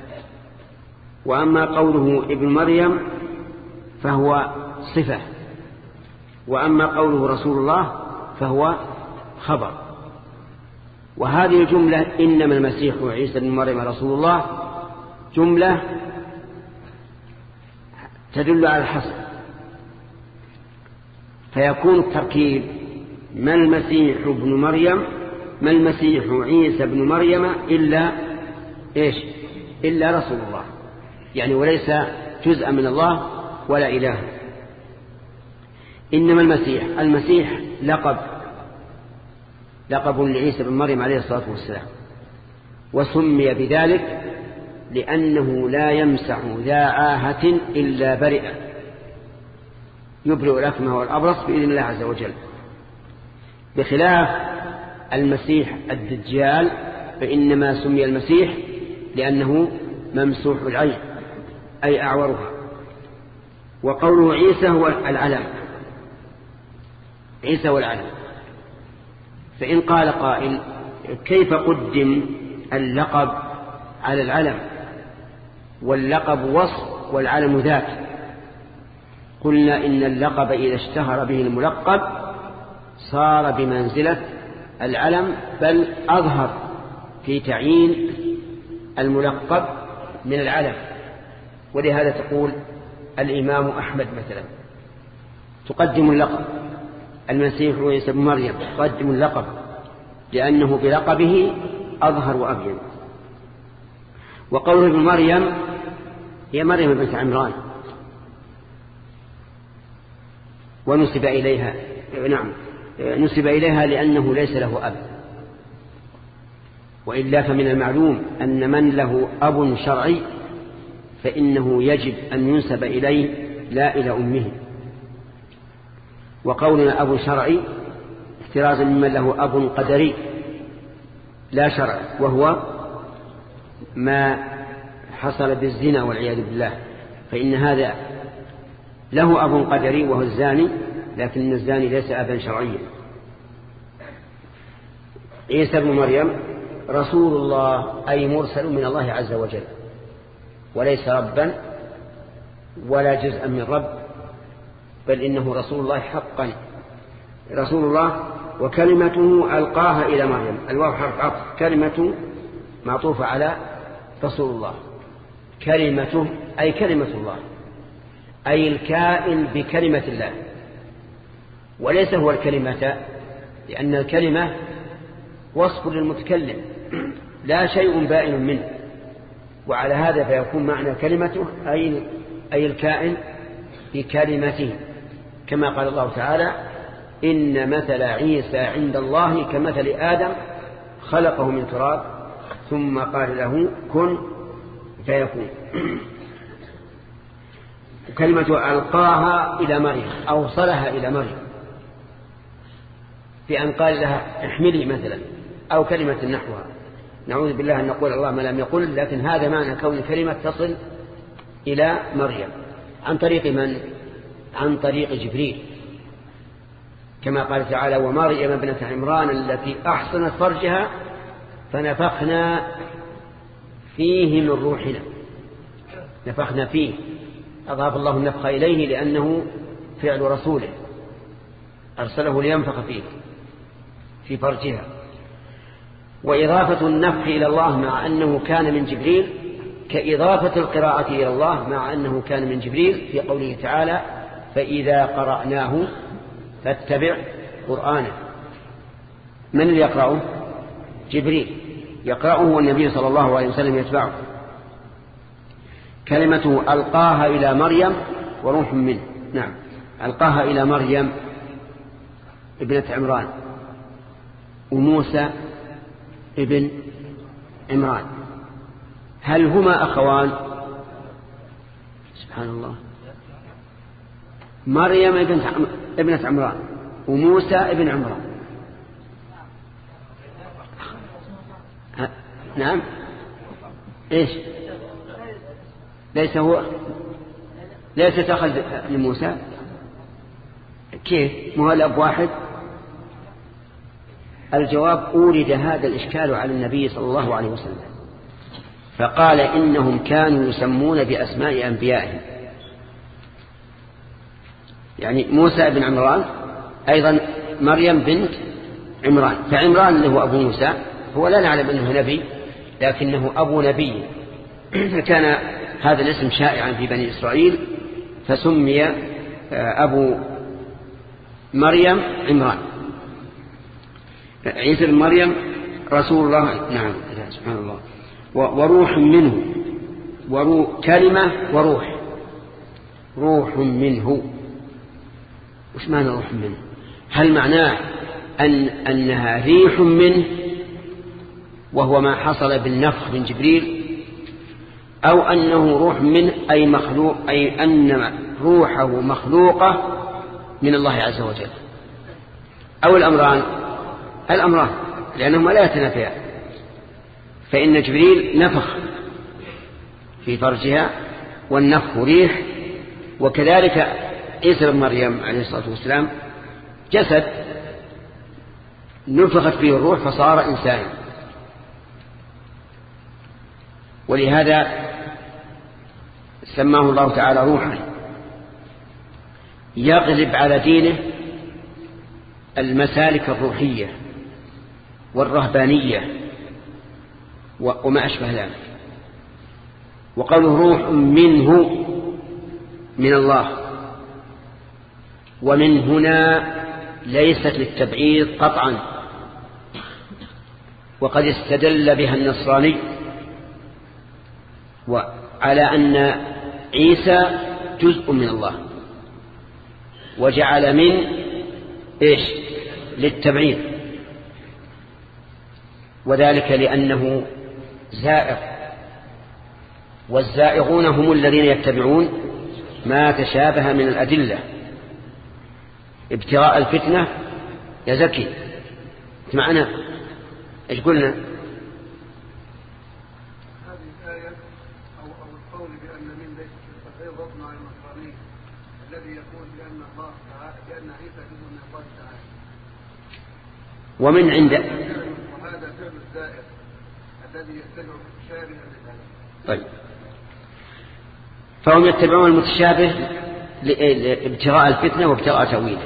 وأما قوله ابن مريم فهو صفة، وأما قوله رسول الله فهو خبر. وهذه الجملة إنما المسيح وعيسى بن مريم رسول الله جملة تدل على الحصر، فيكون التركيب ما المسيح ابن مريم، ما المسيح عيسى بن مريم إلا إيش؟ إلا رسول الله، يعني وليس جزءا من الله ولا إله. إنما المسيح لقب لعيسى بن مريم عليه الصلاة والسلام، وسمي بذلك لأنه لا يمسح ذا عاهة إلا برئا، يبرئ الأكمه والأبرص بإذن الله عز وجل، بخلاف المسيح الدجال فإنما سمي المسيح لأنه ممسوح العين أي أعورها. وقوله عيسى هو العلم، عيسى هو العلم. فإن قال قائل كيف قدم اللقب على العلم، واللقب وصف والعلم ذات؟ قلنا إن اللقب إذا اشتهر به الملقب صار بمنزلة العلم، بل أظهر في تعيين الملقب من العلم. ولهذا تقول الإمام أحمد مثلا تقدم اللقب، المسيح عيسى بن مريم تقدم اللقب لأنه بلقبه أظهر وأبين. وقوله ابن مريم هي مريم بنت عمران، ونسب إليها، نعم نسب إليها لأنه ليس له أب، وإلا فمن المعلوم أن من له أب شرعي فإنه يجب أن ينسب إليه لا إلى أمه. وقولنا أب شرعي احترازا ممن له أب قدري لا شرع، وهو ما حصل بالزنا والعياذ بالله، فإن هذا له أب قدري وهو الزاني، لكن الزاني ليس أبا شرعيا. عيسى بن مريم رسول الله أي مرسل من الله عز وجل، وليس ربا ولا جزءا من رب، بل إنه رسول الله حقا، رسول الله. وكلمته ألقاها إلى مريم، الواو حرف عطف، كلمة معطوفة على رسول الله، كلمته أي كلمة الله، أي الكائن بكلمة الله، وليس هو الكلمة، لأن الكلمة وصف للمتكلم لا شيء بائن منه، وعلى هذا فيكون معنى كلمته أي الكائن بكلمته، كما قال الله تعالى إن مثل عيسى عند الله كمثل آدم خلقه من تراب ثم قال له كن فيكون. كلمة ألقاها إلى مريم، أوصلها إلى مريم بأن قال لها احملي مثلا، أو كلمة نحوها. نعوذ بالله أن نقول الله ما لم يقل، لكن هذا معنى كون الكلمة تصل إلى مريم. عن طريق من؟ عن طريق جبريل، كما قال تعالى ومريم ابنة عمران التي أحصنت فرجها فنفخنا فيه من روحنا. نفخنا فيه، أضاف الله النفخ إليه لأنه فعل رسوله أرسله لينفخ فيه في فرجها. وإضافة النفخ إلى الله مع أنه كان من جبريل كإضافة القراءة إلى الله مع أنه كان من جبريل في قوله تعالى فإذا قرأناه فاتبع قرآنه. من اللي يقرأه؟ جبريل يقرأه والنبي صلى الله عليه وسلم يتبعه. كلمته ألقاها إلى مريم وروح منه. نعم، ألقاها إلى مريم ابنة عمران وموسى ابن عمران. هل هما أخوان؟ سبحان الله. مريم ابنة عمران وموسى ابن عمران. نعم. إيش؟ ليس هو ليس أخذ لموسى. كيف؟ مو الأب واحد؟ الجواب أورد هذا الإشكال على النبي صلى الله عليه وسلم فقال إنهم كانوا يسمون بأسماء أنبيائهم. يعني موسى بن عمران أيضا مريم بنت عمران، فعمران اللي هو أبو موسى هو لا نعلم أنه نبي لكنه أبو نبي، فكان هذا الاسم شائعا في بني إسرائيل فسمي أبو مريم عمران. عيسى بن مريم رسول الله. نعم سبحان الله. وروح منه، كلمة وروح، روح منه. وش معنى روح منه؟ هل معناه أنها ريح منه وهو ما حصل بالنفخ من جبريل، أو أنه روح منه أي مخلوق، أي أن روحه مخلوقة من الله عز وجل، أو الأمران لأنهما لا يتنافيان. فإن جبريل نفخ في فرجها والنفخ ريح، وكذلك عيسى بن مريم عليه الصلاة والسلام جسد نفخت فيه الروح فصار إنسانا. ولهذا سماه الله تعالى روحا يغلب على دينه المسالك الروحية والرهبانية وما أشبه ذلك. وقوله روح منه من الله، ومن هنا ليست للتبعيض قطعا، وقد استدل بها النصراني وعلى أن عيسى جزء من الله، وجعل من إيش للتبعيض، وذلك لأنه زائغ، والزائغون هم الذين يتبعون ما تشابه من الأدلة ابتغاء الفتنة. يا زكي معنا ايش قلنا؟ هذه الآية أو القول بأن من ليس تتفيض مع النصراني الذي يقول بأن الله تعالى بأن عيسى جزء من الله تعالى، ومن عند وهذا فعل الزائر الذي يتبع متشابها للآية. طيب، فهم يتبعون المتشابه لابتغاء الفتنة وابتغاء تأويله.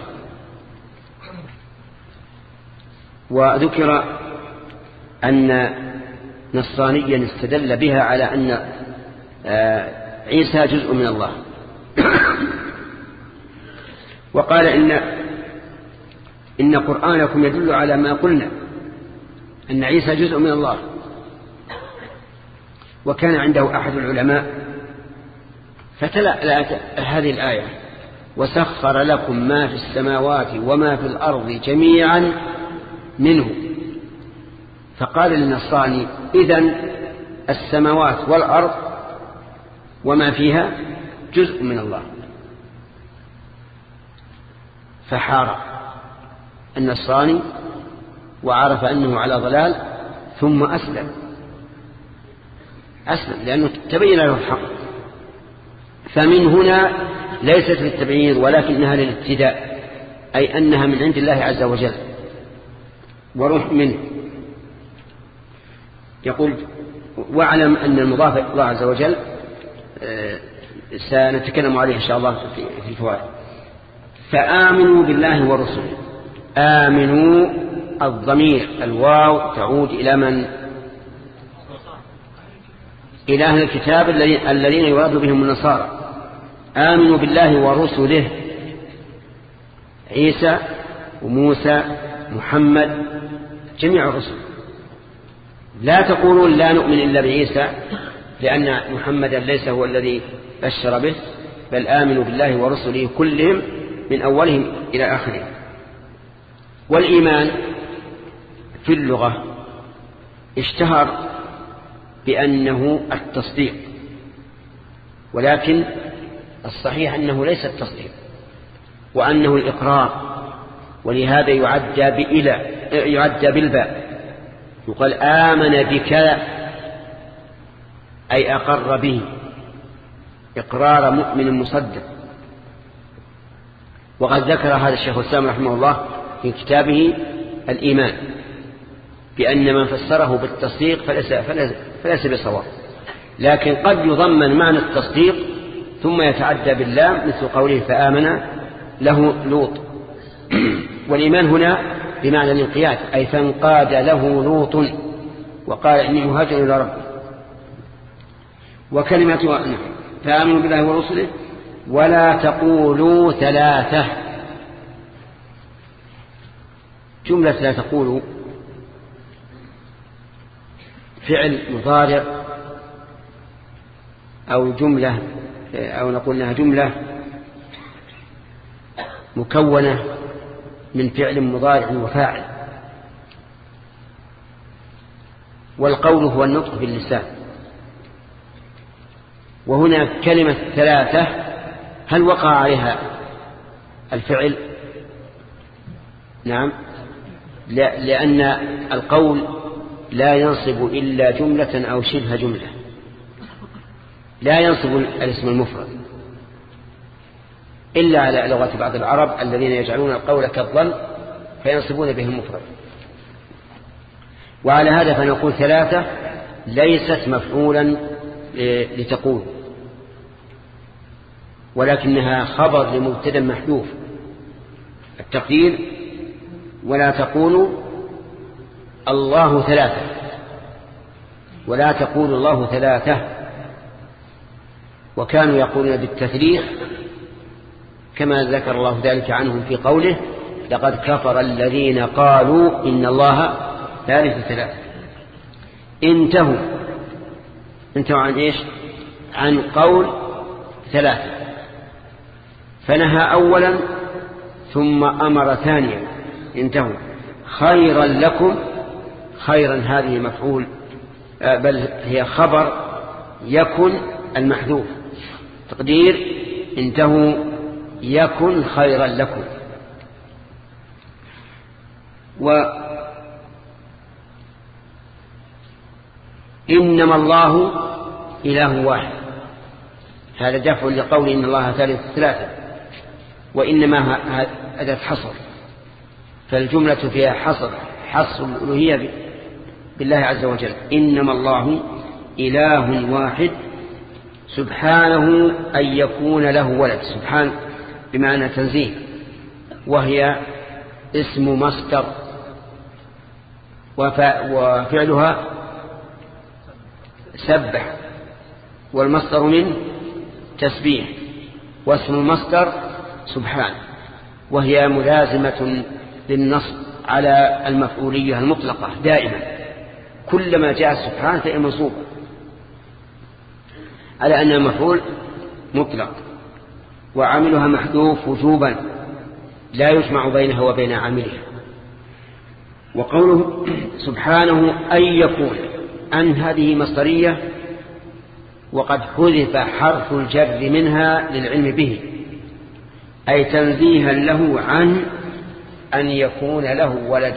وذكر أن نصرانيا استدل بها على أن عيسى جزء من الله وقال إن قرآنكم يدل على ما قلنا أن عيسى جزء من الله. وكان عنده أحد العلماء فتلا هذه الآية وسخر لكم ما في السماوات وما في الأرض جميعا منه، فقال للنصراني إذن السماوات والأرض وما فيها جزء من الله. فحار النصراني وعرف أنه على ضلال ثم أسلم لأنه تبين له الحق. فمن هنا ليست للتبعيض ولكنها للابتداء، أي أنها من عند الله عز وجل وروح منه. يقول واعلم أن المضاف إلى الله عز وجل سنتكلم عليه إن شاء الله في الفوائد. فآمنوا بالله ورسله، آمنوا الضمير الواو تعود إلى من؟ إلى أهل الكتاب الذين يراد بهم النصارى. آمنوا بالله ورسله، عيسى وموسى محمد جميع الرسل. لا تقولون لا نؤمن إلا بعيسى لأن محمدا ليس هو الذي بشر به، بل آمنوا بالله ورسله كلهم من أولهم إلى آخرهم. والإيمان في اللغة اشتهر بأنه التصديق، ولكن الصحيح أنه ليس التصديق وأنه الإقرار، ولهذا يعدى بالباء، يقال آمن بك أي أقر به إقرار مؤمن مصدق. وقد ذكر هذا الشيخ الإسلام رحمه الله في كتابه الإيمان بأن من فسره بالتصديق فليس بصواب، لكن قد يضمن معنى التصديق ثم يتعدى باللام مثل قوله فآمن له لوط. والإيمان هنا بمعنى الانقياد، أي فانقاد له لوط وقال إني مهاجر إلى ربي. وكلمة فآمنوا بالله ورسله ولا تقولوا ثلاثة. جملة لا تقولوا فعل مضارع أو جملة أو نقول لها جملة مكونة من فعل مضارع وفاعل، والقول هو النطق باللسان. وهنا كلمة ثلاثة هل وقع عليها الفعل؟ نعم، لأن القول لا ينصب إلا جملة أو شبه جملة، لا ينصب الاسم المفرد إلا على لغة بعض العرب الذين يجعلون القول كالظن فينصبون به المفرد. وعلى هذا فنقول ثلاثة ليست مفعولا لتقول، ولكنها خبر لمبتدا محذوف. التقدير ولا تقولوا الله ثلاثة، ولا تقول الله ثلاثة. وكانوا يقولون بالتثليث كما ذكر الله ذلك عنهم في قوله لقد كفر الذين قالوا إن الله ثالث ثلاثة. انتهوا عن إيش؟ عن قول ثلاثة، فنهى أولا ثم أمر ثانيا. انتهوا. خيرا لكم، خيرا هذه مفعول بل هي خبر يكن المحذوف، تقدير انتهوا يكن خيرا لكم. وإنما الله إله واحد، هذا دفع لقول إن الله ثالث ثلاثة، وإنما أداة حصر، فالجملة فيها حصر الألوهية بالله عز وجل. إنما الله إله واحد سبحانه أن يكون له ولد. سبحان بمعنى تنزيه، وهي اسم مصدر وفعلها سبح، والمصدر من تسبيح، واسم المصدر سبحان، وهي ملازمة للنصب على المفعولية المطلقة دائما، كلما جاء سبحان فهي منصوبة على أنها مفعول مطلق، وعاملها محذوف وجوبا لا يجمع بينها وبين عاملها. وقوله سبحانه أن يكون، أن هذه مصدرية وقد حذف حرف الجر منها للعلم به، أي تنزيها له عن أن يكون له ولد،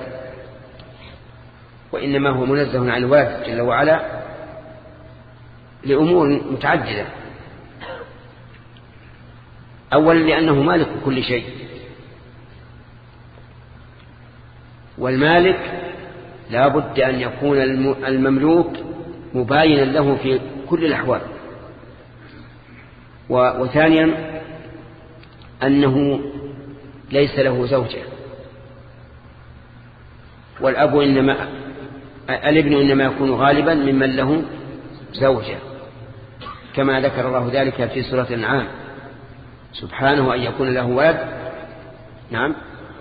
وإنما هو منزه عن الولد جل وعلا لأمور متعددة. أولا لأنه مالك كل شيء، والمالك لا بد أن يكون المملوك مباينا له في كل الأحوال. وثانيا أنه ليس له زوجة، والأب الابن إنما يكون غالبا ممن له زوجة، كما ذكر الله ذلك في سورة الأنعام سبحانه أن يكون له ولد. نعم،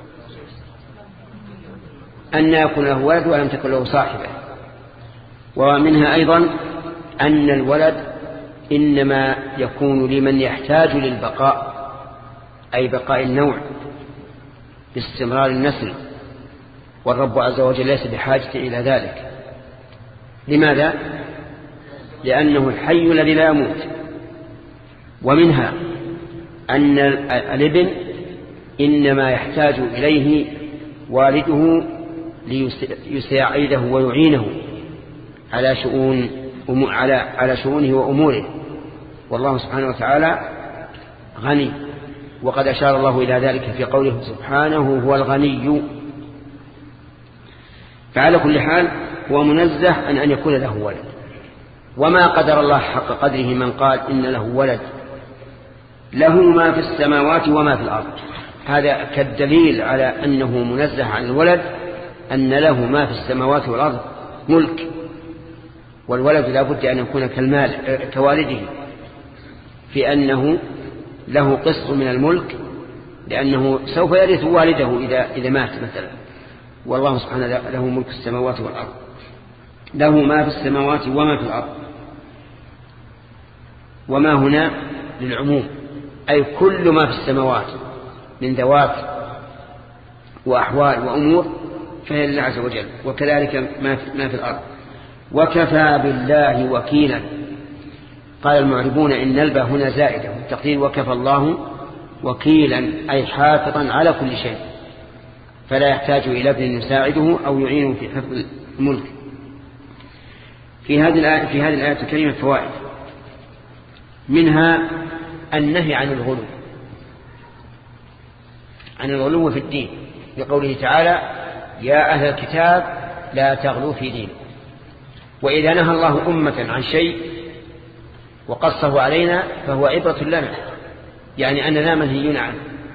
أن يكون له ولد ولم تكن له صاحبة. ومنها أيضا أن الولد إنما يكون لمن يحتاج للبقاء، أي بقاء النوع باستمرار النسل، والرب عز وجل ليس بحاجة إلى ذلك. لماذا؟ لأنه الحي الذي لا يموت. ومنها أن الابن إنما يحتاج إليه والده ليساعده ويعينه على شؤونه وأموره، والله سبحانه وتعالى غني، وقد أشار الله إلى ذلك في قوله سبحانه هو الغني. فعلى كل حال هو منزه عن أن يكون له ولد، وما قدر الله حق قدره من قال إن له ولد، له ما في السماوات وما في الأرض. هذا كالدليل على أنه منزه عن الولد، أن له ما في السماوات والأرض ملك، والولد لا بد أن يكون كوالده في أنه له قسط من الملك، لأنه سوف يرث والده إذا مات مثلا. والله سبحانه له ملك السماوات والأرض، له ما في السماوات وما في الأرض. وما هنا للعموم، أي كل ما في السماوات من ذوات وأحوال وأمور فهي لله عز وجل، وكذلك ما في الأرض. وكفى بالله وكيلا. قال المعربون إن الباء هنا زائدة، والتقدير وكفى الله وكيلا، أي حافظا على كل شيء، فلا يحتاج إلى ابن يساعده أو يعينه في حفظ الملك. في هذه الآية الكريمة فوائد، منها النهي عن الغلو في الدين، لقوله تعالى يا أهل الكتاب لا تغلوا في دين. وإذا نهى الله أمة عن شيء وقصه علينا فهو عبرة لنا، يعني أننا منهيون عنه.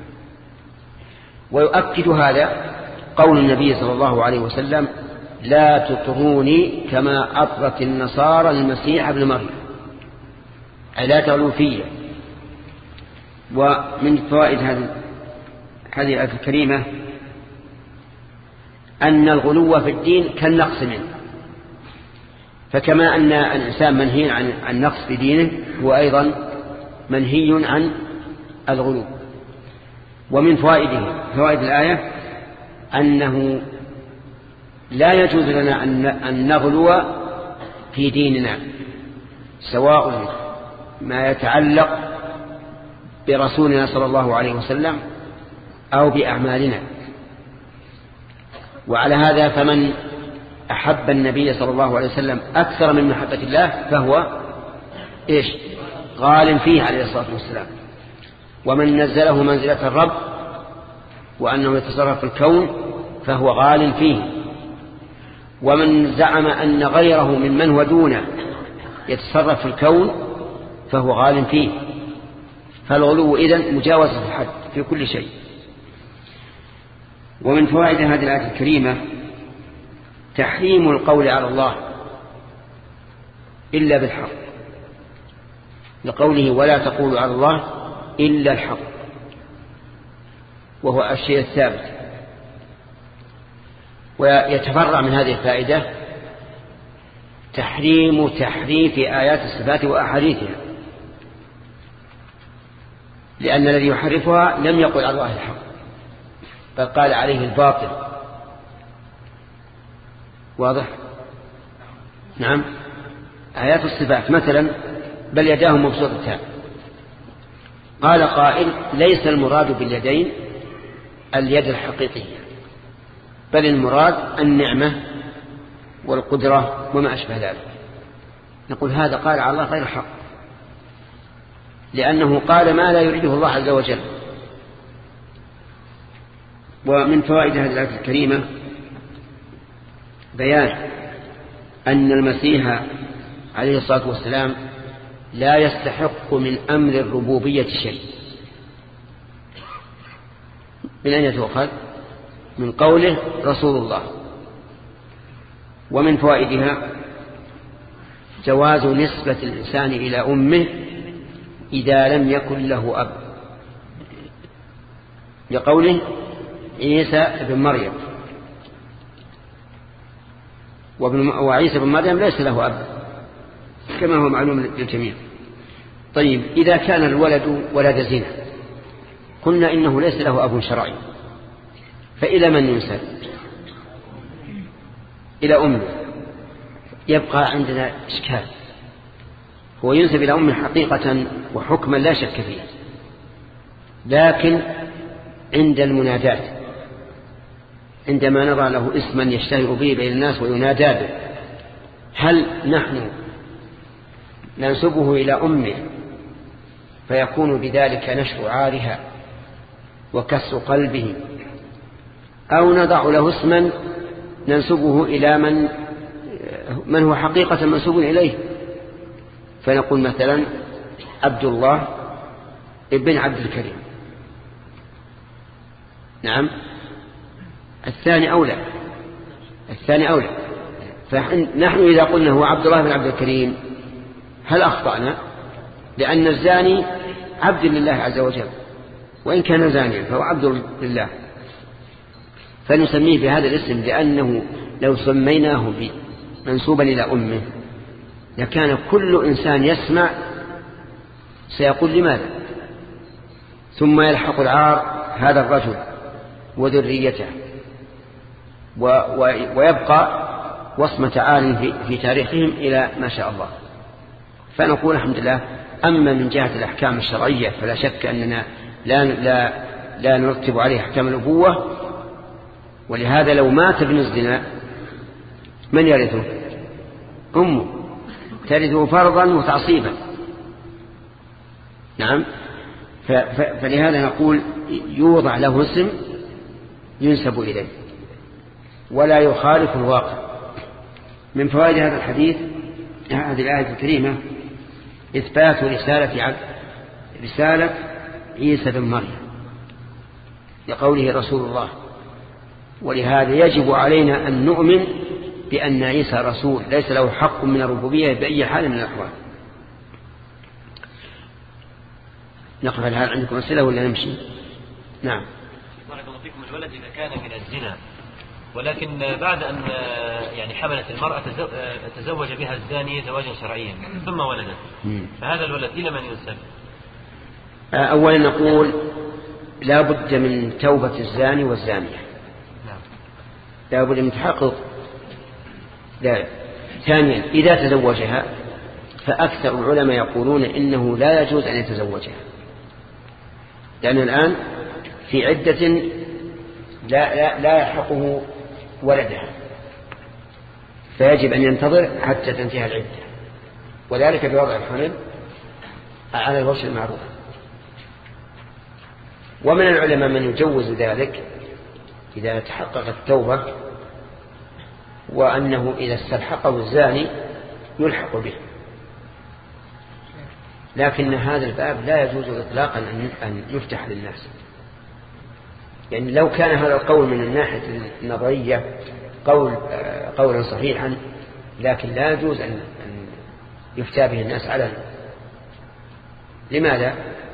ويؤكد هذا قول النبي صلى الله عليه وسلم لا تطروني كما أطرت النصارى المسيح ابن مريم، أي لا تغلوا فيه. ومن فوائد هذه الآية الكريمة أن الغلو في الدين كالنقص منه، فكما أن الإنسان منهي عن النقص في دينه هو أيضا منهي عن الغلو. ومن فوائد الآية أنه لا يجوز لنا أن نغلو في ديننا، سواء ما يتعلق برسولنا صلى الله عليه وسلم أو بأعمالنا. وعلى هذا فمن أحب النبي صلى الله عليه وسلم أكثر من محبة الله فهو غال فيه عليه الصلاة والسلام. ومن نزله منزلة الرب وأنه يتصرف في الكون فهو غال فيه. ومن زعم أن غيره ممن هو دونه يتصرف في الكون فهو غال فيه. فالغلو إذن مجاوزة الحد في كل شيء. ومن فوائد هذه الآية الكريمة تحريم القول على الله إلا بالحق، لقوله ولا تقولوا على الله إلا الحق، وهو الشيء الثابت. ويتفرع من هذه الفائدة تحريم تحريف آيات الصفات وأحاديثها، لأن الذي يحرفها لم يقل على الله الحق بل قال عليه الباطل. واضح؟ نعم. آيات الصفات مثلا بل يداه مبسوطتان، قال قائل ليس المراد باليدين اليد الحقيقية، بل المراد النعمة والقدرة وما أشبه ذلك. نقول هذا قال على الله غير الحق، لأنه قال ما لا يريده الله عز وجل. ومن فوائد هذه الآية الكريمة بيان أن المسيح عليه الصلاة والسلام لا يستحق من أمر الربوبية شيء. من أين تؤخذ؟ من قوله رسول الله ومن فوائدها جواز نسبة الإنسان إلى أمه إذا لم يكن له أب، لقوله عيسى بن مريم، وعيسى بن مريم ليس له أب كما هو معلوم للجميع. طيب إذا كان الولد ولد زنا قلنا إنه ليس له أب شرعي، فإلى من ينسب؟ إلى أمه. يبقى عندنا إشكال، هو ينسب إلى أمه حقيقة وحكما لا شك فيه، لكن عند المنادات عندما نضع له اسما يشتهر به بين الناس وينادى به، هل نحن ننسبه إلى أمه فيكون بذلك نشر عارها وكسر قلبه، أو نضع له اسما ننسبه إلى من هو حقيقة منسوب إليه، فنقول مثلا عبد الله ابن عبد الكريم. نعم، الثاني أولى. فنحن إذا قلنا هو عبد الله بن عبد الكريم هل أخطأنا؟ لأن الزاني عبد لله عز وجل، وإن كان زانيا فهو عبد لله، فنسميه بهذا الاسم، لأنه لو سميناه منسوبا إلى أمه لكان كل إنسان يسمع سيقول لماذا، ثم يلحق العار هذا الرجل وذريته، ويبقى وصمة عار في تاريخهم إلى ما شاء الله. فنقول الحمد لله. أما من جهة الأحكام الشرعية فلا شك أننا لا نرتب عليه أحكام الأبوة، ولهذا لو مات ابن الزنا من يرثه؟ أمه ترثه فرضا وتعصيبا. نعم، فلهذا نقول يوضع له اسم ينسب إليه ولا يخالف الواقع. من فوائد هذا الحديث هذه الآية الكريمة إثبات رسالة عيسى بن مريم لقوله رسول الله، ولهذا يجب علينا أن نؤمن بأن عيسى رسول ليس له حق من الربوبية بأي حال من الأحوال. نقف هل عندكم أسئلة ولا نمشي؟ نعم. بارك الله فيكم. الولد إذا كان من الزنا ولكن بعد أن يعني حملت المرأة تزوج بها الزاني زواجا شرعيا ثم ولدت، فهذا الولد إلى من ينسب؟ أولا نقول لا بد من توبة الزاني والزانية، لا بد من تحقق ذلك. ثانيا إذا تزوجها فأكثر العلماء يقولون إنه لا يجوز أن يتزوجها، لأن الآن في عدة لا يحقه ولدها، فيجب أن ينتظر حتى تنتهي العدة، وذلك بوضع الحمل على الوجه المعروف. ومن العلماء من يجوز ذلك إذا تحققت التوبة، وأنه إذا استلحقه الزاني يلحق به. لكن هذا الباب لا يجوز إطلاقا أن يفتح للناس، يعني لو كان هذا القول من الناحية النظرية قولا صحيحا، لكن لا يجوز أن يفتى به الناس علنا. لماذا؟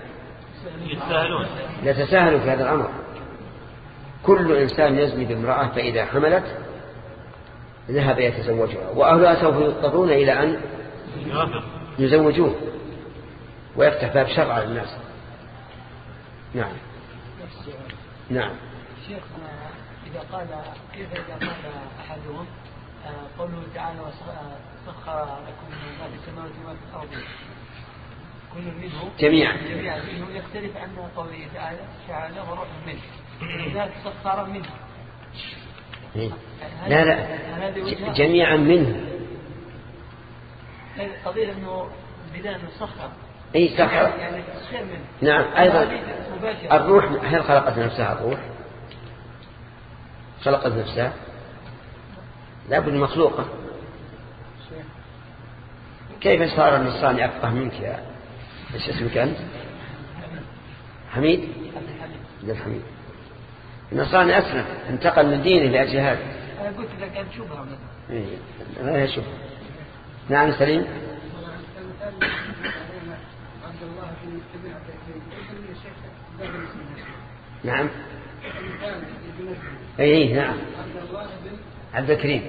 يتساهلوا في هذا الأمر. كل إنسان يزني بامرأة فإذا حملت ذهب يتزوجها، وأهلها سوف يضطرون إلى أن يزوجوه ويفتح باب شرع على الناس. نعم. نعم. شيخ إذا قال أحدهم قوله تعالى وسخر لكم ما في السماوات وما في الأرض كل منه جميعا منه يختلف عن قوله تعالى وروح منه، لذلك سخر منه. لا جميعا منه. قضية أنه بدأ أنه سخر أي سخر يعني تسخير منه. نعم. أيضا الروح هل خلقت نفسها؟ الروح خلقت نفسها؟ لا بد مخلوقة. كيف صار النصراني أفقه منك يا ايش اسمك أنت؟ حميد؟ عبد الحميد. النصراني أسلم انتقل من دينه لأجل هذا. قلت إذا كان شبهة مثلا. لا شبهة. نعم سليم. نعم. اي نعم. عبد الكريم.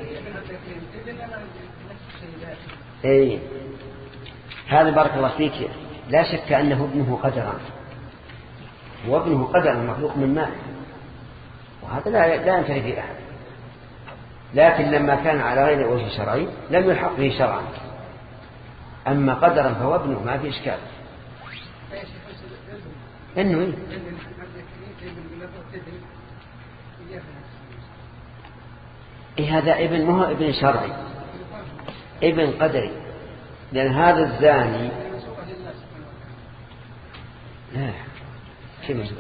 اي هذا بارك الله فيك لا شك انه ابنه قدرا، وابنه قدرا مخلوق من ماء، وهذا لا ينفرد فيه احد، لكن لما كان على غير وجه شرعي لم يلحق به شرعا. اما قدرا فهو ابنه ما في اشكال. انه هذا ابن ما هو ابن شرعي، ابن قدري، لأن هذا الزاني لا كيف مسؤول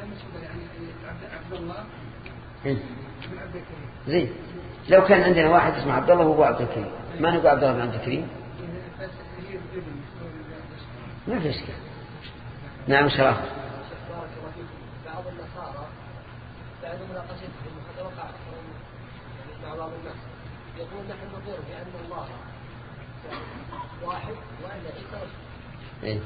زين. لو كان عندنا واحد اسمه عبد الله وهو عبد الكريم ما نقول عبد الله بن عبد الكريم، ما في اشكال. نعم شرف. بعض النصارى بعد مناقشتهم وقد وقع مع بعض الناس يقول نحن نقر بأن الله واحد وأن عيسى رسول.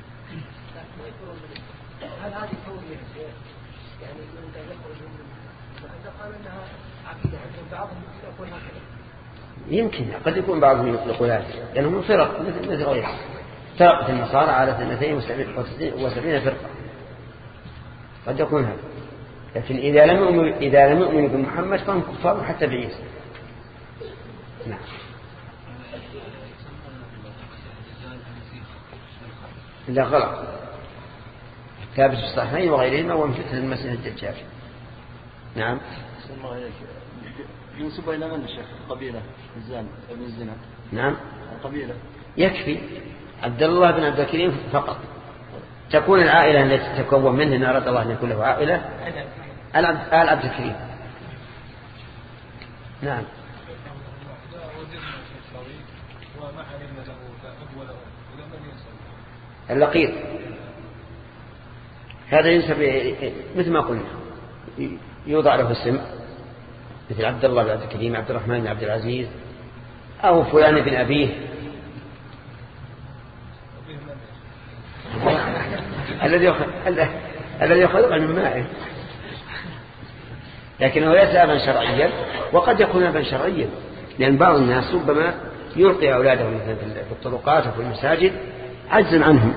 هل هذه توجيه يعني من يخرج من فأنت قال أنها عقيدة عند بعضهم يقول هكذا؟ يمكن قد يكون بعضهم يقول هذا لأنهم فرق مثل غيرها. فرقة النصارى على 72 فرقة، قد يكون هذا. لكن إذا لم يؤمنوا بمحمد فهم كفار حتى بعيسى. نعم. لا غلط، ثابت في الصحيحين وغيرهما ومن فتنة المسيح الدجال. نعم. ينسب إلى من الشيخ؟ قبيلة الزاني ابن الزنا. نعم. قبيلة يكفي عبد الله بن عبد الكريم فقط تكون العائلة التي تتكون منه إن أراد الله أن يكون له عائلة آل عبد الكريم. نعم. اللقيط هذا ينسب مثل ما قلنا يوضع له اسم مثل عبد الله بن عبد الكريم، عبد الرحمن بن عبد العزيز، أو فلان بن أبيه الذي يخلق من ماء، لكنه ليس أبا شرعيا، وقد يكون أبا شرعيا، لأن بعض الناس ربما يلقي أولادهم مثلا في الطرقات وفي المساجد عجزا عنهم.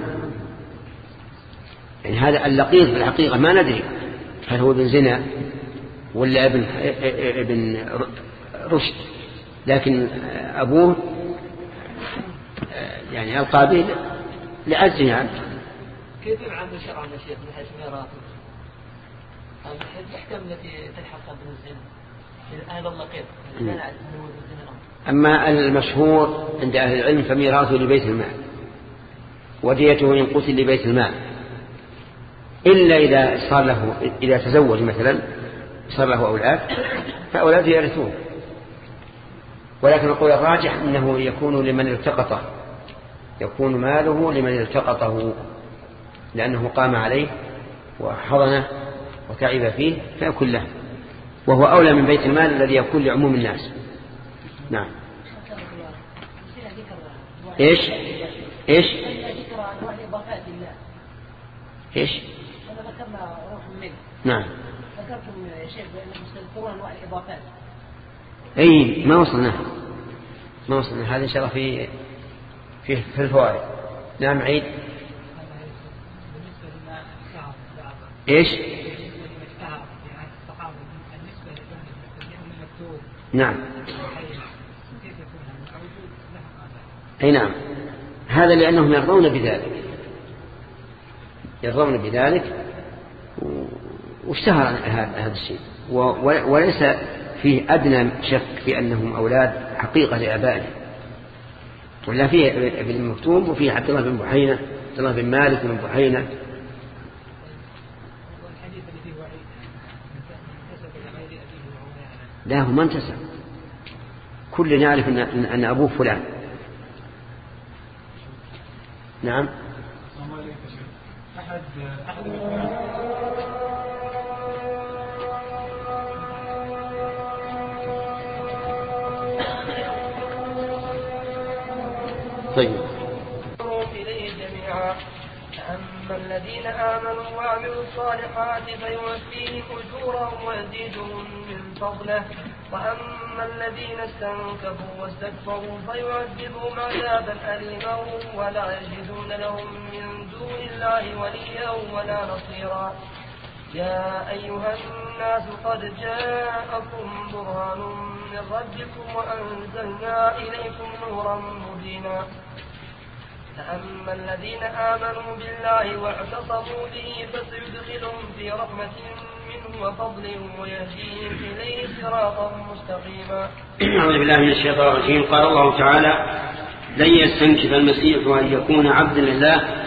يعني هذا اللقيط في الحقيقة ما ندري هل هو ابن زنا ولا ابن رشد، لكن أبوه يعني القابل لعجزه عنه. كيف يعامل شرعا يا شيخ من حيث ميراثه؟ من حيث الأحكام التي تلحق بن الزنا هذا اللقيط لا نعرف أنه الزنا. أما المشهور عند أهل العلم فميراثه لبيت المال، وديته إن قتل لبيت المال، إلا إذا صار له إذا تزوج مثلا صار له أولاد فأولاده يرثون، ولكن القول الراجح أنه يكون لمن التقطه، يكون ماله لمن التقطه لأنه قام عليه وحضنه وتعب فيه فيكون له، وهو أولى من بيت المال الذي يكون لعموم الناس. نعم. إيش إيش إيش أنا ذكرنا روح منه. نعم. ذكرتم يا شيخ بأنهم يستذكرون أنواع الإضافات. أي ما وصلنا هذا إن شاء الله في الفوائد. نعم عيد. إيش؟ نعم. أي نعم، هذا لأنهم يرضون بذلك واشتهر هذا الشيء، وليس فيه أدنى شك في أنهم أولاد حقيقة لآبائهم، ولا فيه ابن مكتوم وفيه عبد الله بن بحينة، عبد الله بن مالك بن بحينة. لا هو ما انتسب، كل يعرف أن أبوه فلان. نعم. طيب. إليه جميعا. أما الذين آمنوا وعملوا الصالحات فيوفيهم أجورهم ويزيدهم من فضله، وأما الذين استنكفوا واستكبروا فيعذبهم عذابا أليما ولا يجدون لهم من دون الله وليا ولا نصيرا. يا أيها الناس قد جاءكم برهان من ربكم وأنزلنا إليكم نورا مبينا. فأما الذين آمنوا بالله واعتصموا به فسيدخلهم في رحمة منه وفضل ويهديهم إليه صراطا مستقيما. أعوذ بالله من الشيطان الرجيم. قال الله تعالى: لن يستنكف المسيح أن يكون عبدا لله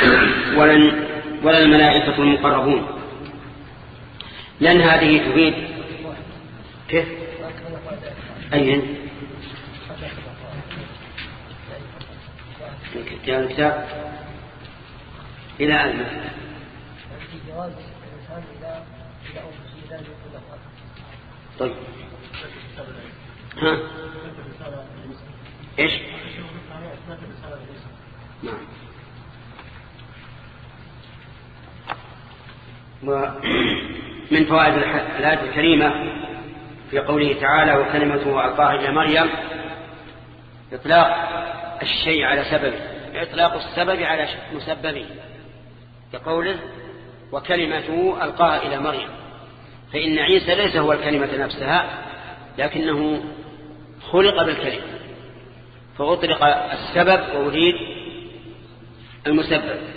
ولا الملائكة المقربون. لأن هذه تفيد كيف؟ أين؟ الكتاب إلى المسجد. طيب. ها؟ إيش؟ نعم. ومن فوائد الآية الكريمة في قوله تعالى: وكلمته ألقاها إلى مريم، إطلاق الشيء على سببه، إطلاق السبب على مسببه، كقوله: وكلمته ألقاها إلى مريم. فإن عيسى ليس هو الكلمة نفسها، لكنه خلق بالكلمة، فأطلق السبب وأريد المسبب.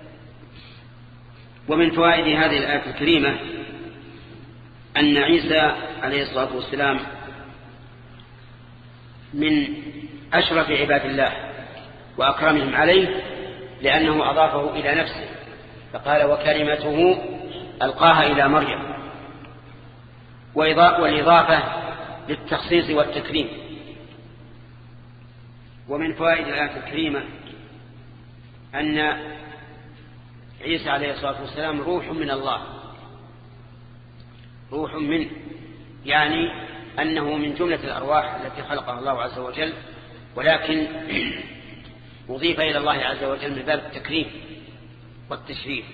ومن فوائد هذه الآية الكريمة أن عيسى عليه الصلاة والسلام من أشرف عباد الله وأكرمهم عليه، لأنه أضافه إلى نفسه، فقال: وكلمته ألقاها إلى مريم، والإضافة للتخصيص والتكريم. ومن فوائد الآية الكريمة أن عيسى عليه الصلاة والسلام روح من الله، روح منه، يعني أنه من جملة الأرواح التي خلقها الله عز وجل، ولكن أضيف إلى الله عز وجل من باب التكريم والتشريف.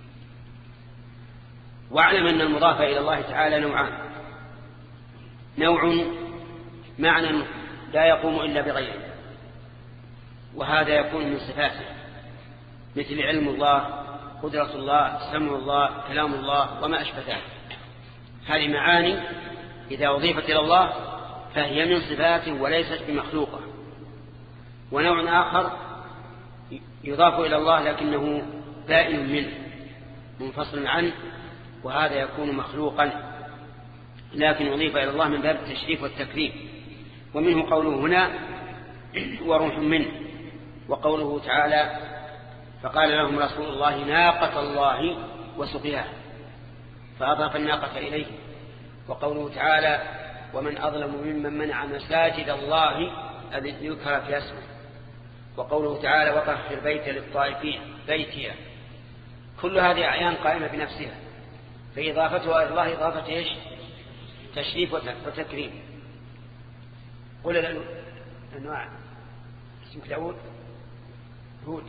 واعلم أن المضاف إلى الله تعالى نوعان: نوع معنى لا يقوم إلا بغيره، وهذا يكون من صفاته، مثل علم الله، قدرة الله، سمع الله، كلام الله، وما أشبه ذلك. هذه معاني إذا أضيفت إلى الله فهي من صفاته وليست بمخلوقة. ونوع آخر يضاف إلى الله لكنه بائن منه، منفصل عنه، وهذا يكون مخلوقا لكن أضيف إلى الله من باب التشريف والتكريم. ومنه قوله هنا: وروح منه، وقوله تعالى: فقال لهم رسول الله ناقة الله وسقياها، فأضاف الناقة إليه. وقوله تعالى: ومن أظلم ممن منع مساجد الله أن يذكر في اسمه. وقوله تعالى: وطهر البيت للطائفين بيتيا. كل هذه أعيان قائمة بنفسها، فإضافتها إلى الله إضافة إيش؟ تشريف وتكريم. قل الأنواع. اسمك داود؟ هود.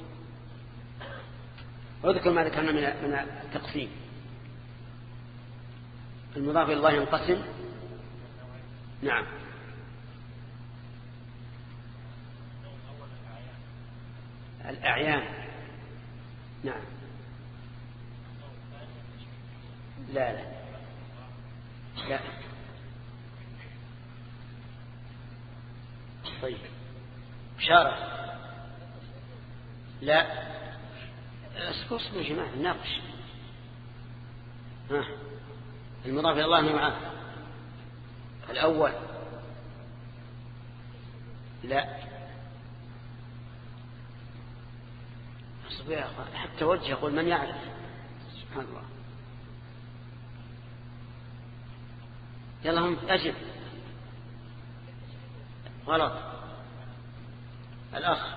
واذكر ما ذكرنا من التقسيم. المضاف إلى الله ينقسم. نعم. الأعيان. نعم. لا لا لا. طيب. بشارة. لا. اسكتوا يا جماعة نناقش. المضاف إلى الله نوعان: الأول لا حتى وجه يقول من يعرف. سبحان الله. يلا هم أجب. غلط. الأخ.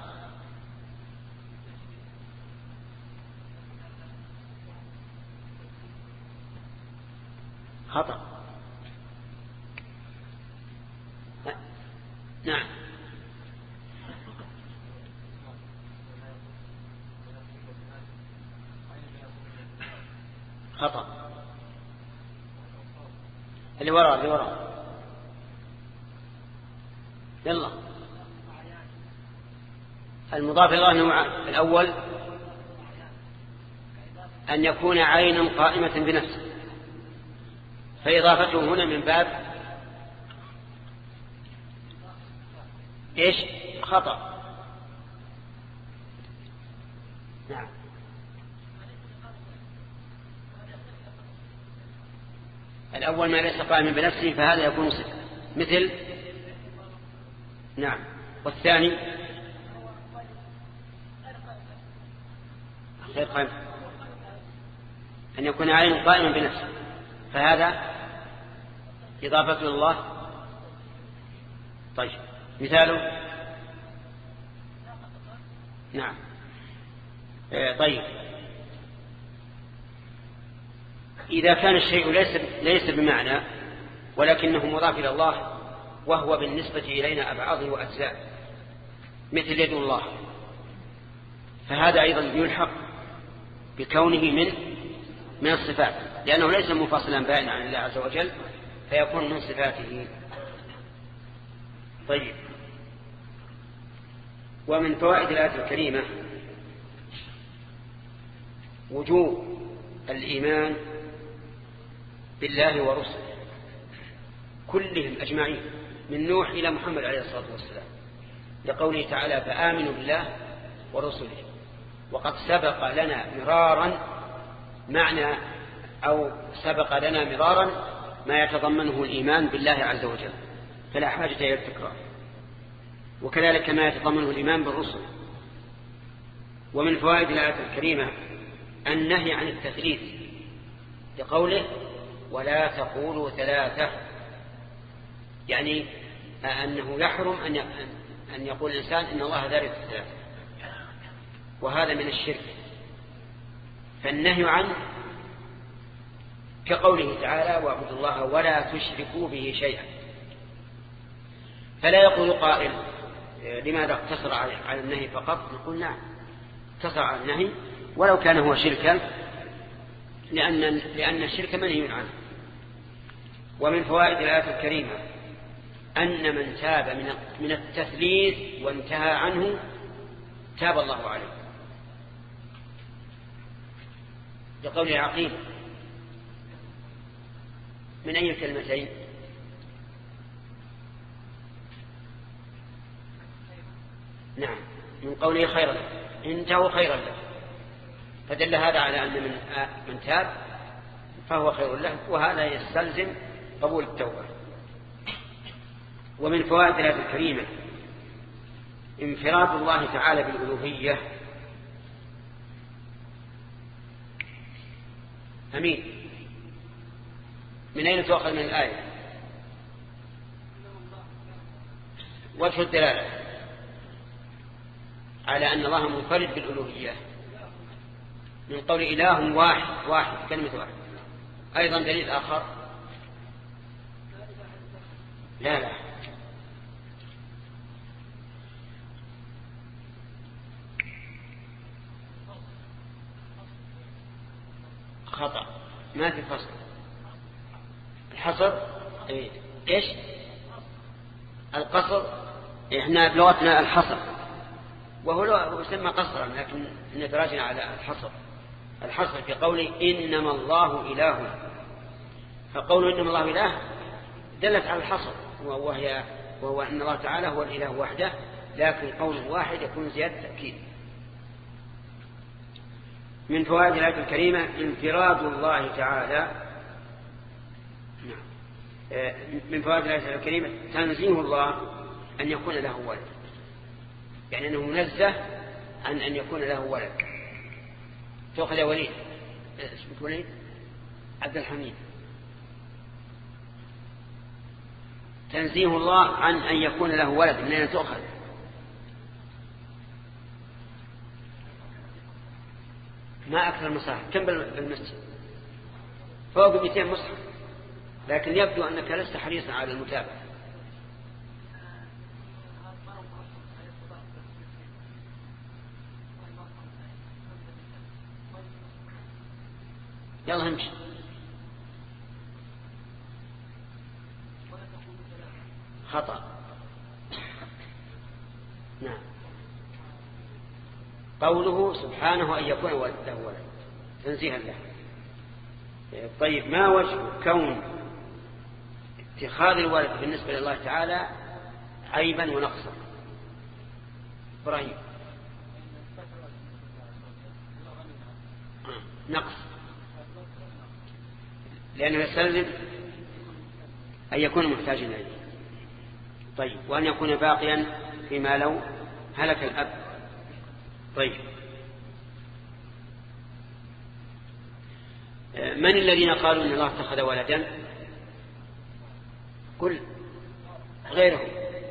خطأ. نعم. خطأ. اللي وراء يلا. المضاف إلى الله نوعان: الأول أن يكون عينا قائمة بنفسه، فإضافته هنا من باب إيش؟ خطأ. نعم. الأول ما ليس قائما بنفسه فهذا يكون صفة، مثل نعم. والثاني غير قائم، أن يكون عين قائما بنفسه، فهذا إضافة إلى الله. طيب مثاله نعم. طيب إذا كان الشيء ليس بمعنى ولكنه مضاف إلى الله وهو بالنسبة إلينا أبعاضه وأجزاء، مثل يد الله، فهذا أيضا يلحق بكونه من الصفات، لأنه ليس منفصلا بائنا عن الله عز وجل، فيكون من صفاته. طيب، ومن فوائد الآية الكريمة وجوب الإيمان بالله ورسله كلهم أجمعين من نوح إلى محمد عليه الصلاة والسلام، لقوله تعالى: فآمنوا بالله ورسله. وقد سبق لنا مرارا ما يتضمنه الإيمان بالله عز وجل، فلا حاجة إلى التكرار. وكذلك ما يتضمنه الإيمان بالرسل. ومن فوائد الآية الكريمة النهي عن التثليث، لقوله: ولا تقولوا ثلاثة، يعني أنه يحرم أن يقول الإنسان إن الله ثالث ثلاثة، وهذا من الشرك. فالنهي عنه كقوله تعالى: واعبدوا الله ولا تشركوا به شيئا. فلا يقول قائل: لماذا اقتصر على النهي فقط؟ نقول: نعم، اقتصر على النهي ولو كان هو شركا، لأن الشرك منهي عنه. ومن فوائد الآية الكريمة أن من تاب من التثليث وانتهى عنه تاب الله عليه، لقول عقيل: من أي كلمتين؟ نعم، من قوله خيرا له، انتهوا خيرا له، فدل هذا على أن من تاب فهو خير له، وهذا يستلزم قبول التوبة. ومن فوائد الآية الكريمة انفراد الله تعالى بالألوهية. أمين، من أين تؤخذ من الآية؟ وجه الدلالة على أن الله منفرد بالألوهية من قول إله واحد كلمة واحد. أيضا دليل آخر: لا خطأ، ما في فصل. الحصر إيش؟ القصر إحنا بلغتنا الحصر، وهو يسمى قصرا، لكن ندرجنا على الحصر في قوله إنما الله إله. فقوله إنما الله إله دلت على الحصر، وهو أن الله تعالى هو الإله وحده، لكن قول واحد يكون زيادة تأكيد. من فوائد الآية الكريمة انفراد الله تعالى. من فوائد الآية الكريمة تنزيه الله أن يكون له ولد، يعني أنه منزه عن أن يكون له ولد. تأخذ يا وليد، اسمك وليد عبد الحميد. تنزيه الله عن أن يكون له ولد، من أين تأخذ؟ ما أكثر المصاحف، كم بالمسجد؟ فوق 200 مصحف، لكن يبدو أنك لست حريصا على المتابعة. يلا امشي. خطأ. نعم. قوله سبحانه أن يكون له ولد تنزيها له. طيب ما وجه كون اتخاذ الولد بالنسبة لله تعالى عيبا ونقصا؟ إبراهيم. نقص، لأنه يستلزم أن يكون محتاجا إليه. طيب وأن يكون باقيا فيما لو هلك الأب. طيب من الذين قالوا إن الله اتخذ ولدا؟ قل غيرهم.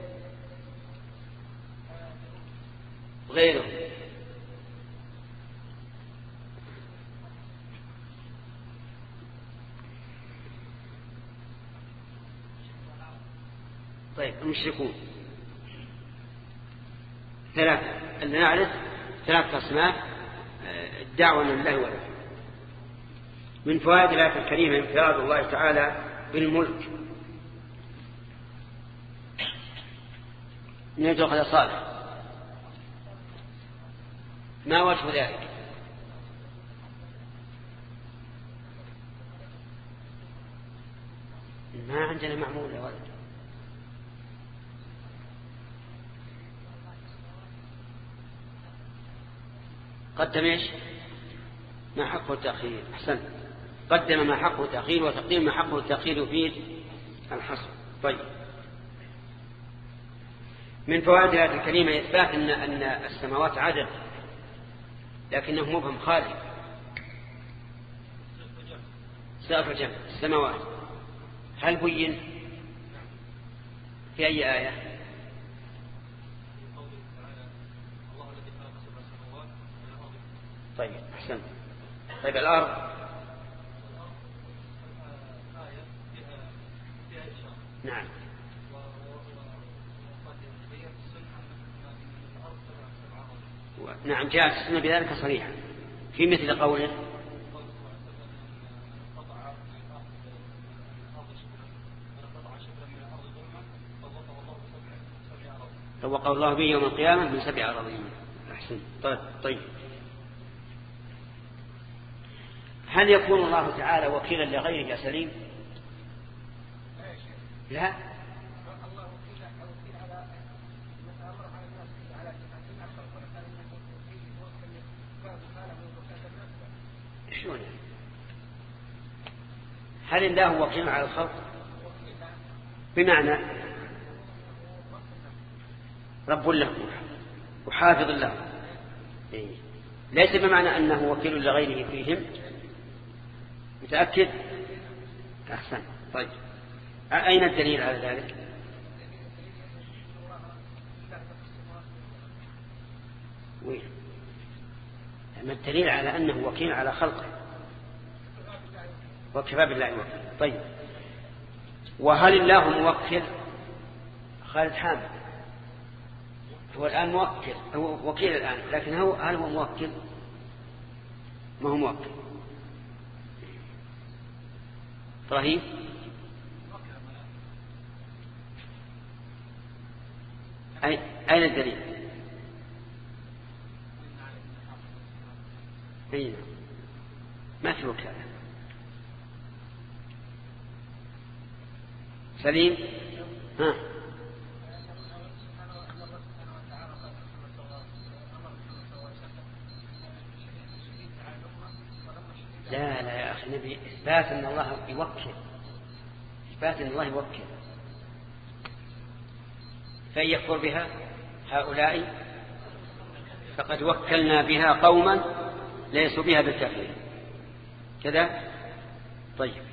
طيب المشركون ثلاثة، أن نعرف ثلاثة أصناف الدعوة لله ولد. من فوائد الآية الكريمة انفراد الله تعالى بالملك. من يتخذ صالح، ما وجه ذلك؟ ما عندنا معمول يا ولد. قدم ايش؟ ما حقه التأخير. أحسن، قدم ما حقه التأخير، وتقديم ما حقه التأخير يفيد الحصر. طيب من فوائد الآية الكريمة إثبات أن السماوات عدد، لكنه مبهم خالي. سقف الجنة السماوات هل بين في أي آية؟ طيب أحسن. طيب الأرض؟ نعم. نعم جاءت السنة بذلك صريحا في مثل قوله توقع الله به يوم القيامة من 7 أراضين. أحسن. طيب هل يكون الله تعالى وكيلا لغيره يا سليم؟ لا. شلون؟ هل الله وكيل على الخلق؟ بمعنى رب له وحافظ له، ليس بمعنى أنه وكيل لغيره فيهم. متأكد؟ أحسن. طيب أين الدليل على ذلك؟ وين؟ أما الدليل على أنه وكيل على خلقه، وكفى بالله وكيل. طيب وهل الله موكل؟ خالد حامد هو الآن موكل، هو وكيل الآن، لكن هل هو موكل؟ ما هو موكل. إبراهيم؟ أين الدليل؟ أين؟ ما في وكالة. سليم؟ ها؟ لا يا أخي نبي إثبات أن الله يوكل، إثبات أن الله يوكل. فإن يكفر بها هؤلاء فقد وكلنا بها قوما ليسوا بها بالكافرين كذا. طيب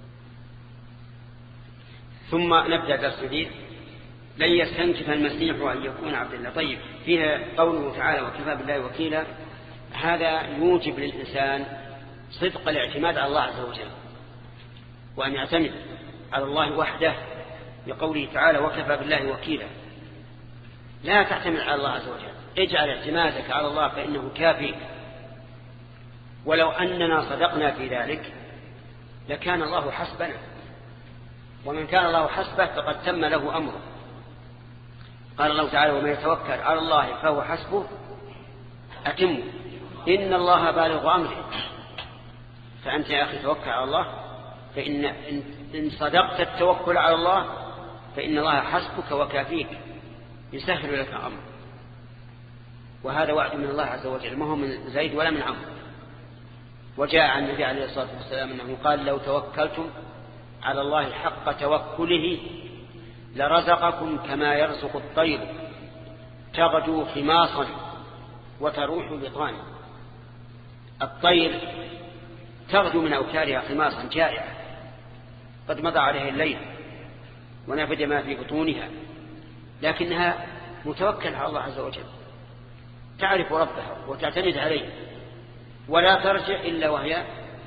ثم نبدأ درس جديد. لن يستنكف المسيح أن يكون عبد الله. طيب فيها قوله تعالى وكفى بالله وكيلا، هذا يوجب للإنسان صدق الاعتماد على الله عز وجل، وأن يعتمد على الله وحده بقوله تعالى وكفى بالله وكيلا. لا تعتمد على الله عز وجل، اجعل اعتمادك على الله فإنه كافيك. ولو أننا صدقنا في ذلك لكان الله حسبنا، ومن كان الله حسبه فقد تم له أمره. قال الله تعالى: ومن يتوكل على الله فهو حسبه أتم إن الله بالغ أمره. فأنت يا أخي توكل على الله، فإن صدقت التوكل على الله فإن الله حسبك وكافيك، يسهل لك أمر. وهذا وعد من الله عز وجل، ما هو من زيد ولا من عمرو. وجاء عن النبي عليه الصلاة والسلام أنه قال: لو توكلتم على الله حق توكله لرزقكم كما يرزق الطير تغدو خماصا وتروح بطانا. الطير تغدو من أوكارها خماصا جائعة، قد مضى عليها الليل ونفد ما في بطونها، لكنها متوكل على الله عز وجل، تعرف ربها وتعتمد عليه، ولا ترجع إلا وهي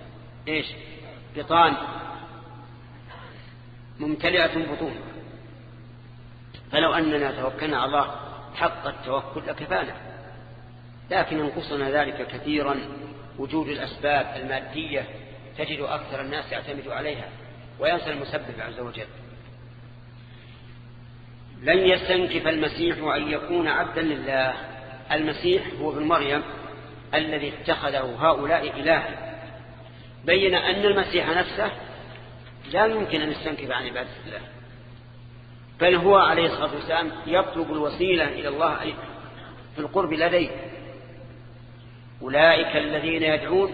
بطان ممتلئة بطون. فلو أننا توكلنا على الله حق التوكل لكفانا، لكن ينقصنا ذلك كثيرا. وجود الأسباب المادية تجد أكثر الناس يعتمد عليها وينسى المسبب عز وجل. لن يستنكف المسيح أن يكون عبدا لله. المسيح هو ابن مريم الذي اتخذه هؤلاء إلها. بين أن المسيح نفسه لا يمكن أن يستنكف عن عبادة الله، بل هو عليه الصلاة والسلام يطلب الوسيلة إلى الله في القرب لديه. أولئك الذين يدعون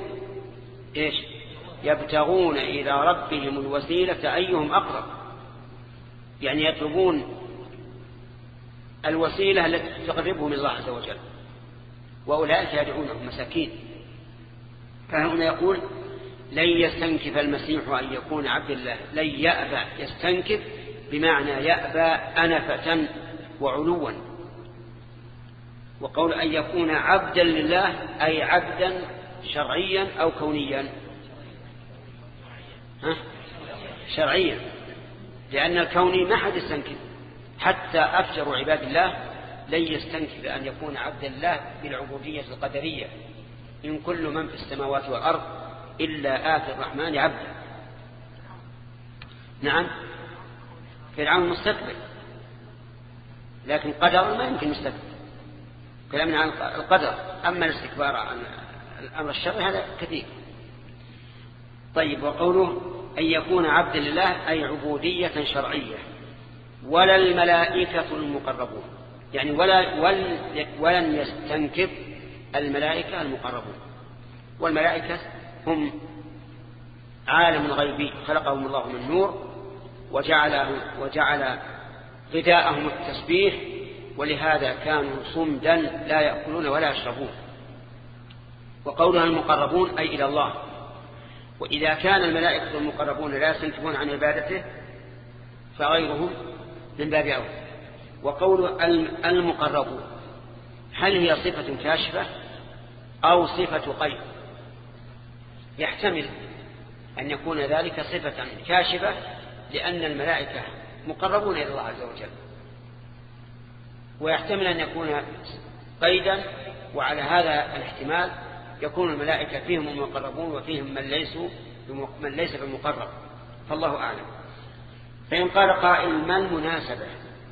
يبتغون إلى ربهم الوسيلة أيهم أقرب، يعني يطلبون الوسيلة التي تقربهم من الله عز وجل. وأولئك يدعونهم مساكين. فهنا يقول: لن يستنكف المسيح أن يكون عبد الله. لن يأبى، يستنكف بمعنى يأبى أنفة وعلوا. وقول أن يكون عبدا لله أي عبدا شرعيا أو كونيا؟ شرعيا، لأن الكوني ما حد يستنكف، حتى أفجر عباد الله لن يستنكف أن يكون عبدا الله بالعبودية القدرية: إن كل من في السماوات والأرض إلا آتي الرحمن عبدا. نعم، فرعون مستكبر، لكن قدر ما يمكن مستكبر، كلامنا عن القدر. أما الاستكبار عن الأمر الشرعي هذا كثير. طيب، وقوله أن يكون عبدا لله أي عبودية شرعية. ولا الملائكة المقربون، يعني ولن يستنكف الملائكة المقربون. والملائكة هم عالم غيبي خلقهم الله من نور وجعل غذاءهم التسبيح، ولهذا كانوا صمدا لا يأكلون ولا يشربون. وقولها المقربون أي إلى الله. وإذا كان الملائكة المقربون لا يستنكفون عن عبادته فغيرهم من باب أولى. وقول المقربون هل هي صفة كاشفة أو صفة قيد؟ يحتمل أن يكون ذلك صفة كاشفة لأن الملائكة مقربون إلى الله عز وجل، ويحتمل أن يكون قيدا، وعلى هذا الاحتمال يكون الملائكة فيهم المقربون وفيهم من ليس بمقرب، فالله أعلم. فإن قال قائل: ما المناسبة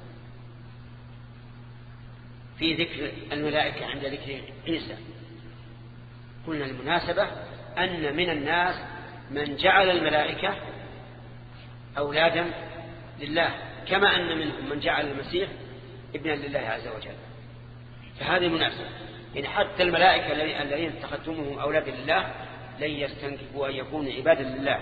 في ذكر الملائكة عند ذكر عيسى؟ قلنا المناسبة أن من الناس من جعل الملائكة أولادا لله، كما أن منهم من جعل المسيح ابنا لله عز وجل. فهذه مناسبة، يعني حتى الملائكة الذين اتخذتموهم أولادا لله لن يستنكفوا أن يكونوا عبادا لله.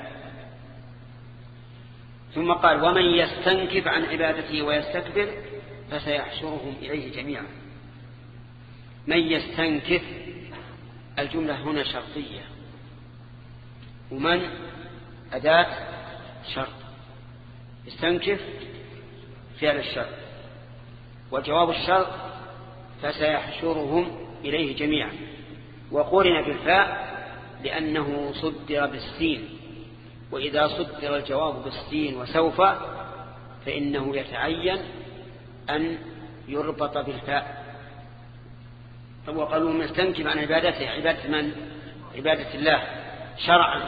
ثم قال: ومن يستنكف عن عبادته ويستكبر فسيحشرهم إليه جميعا. من يستنكف، الجملة هنا شرطية، ومن أداة شرط، يستنكف فعل الشرط، وجواب الشرط فسيحشرهم إليه جميعا. وقرن بالفاء لأنه صدر بالسين، وإذا صدر الجواب بالسين وسوف فإنه يتعين أن يربط بالفاء. وقالوا: من يستنكف عن عبادته، عبادة من؟ عبادة الله شرعا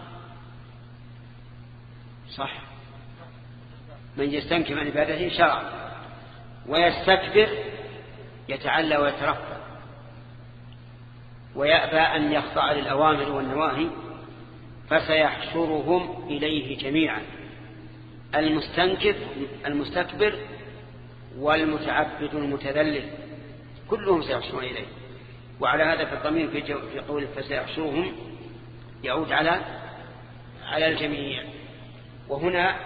صح، من يستنكف عن عبادته شرعا ويستكبر يتعلى ويترفع ويأبى أن يخضع للأوامر والنواهي فسيحشرهم إليه جميعا، المستكبر والمتعبد المتذلل كلهم سيحشرون إليه. وعلى هذا فالضمير في قوله فسيحشرهم يعود على الجميع. وهنا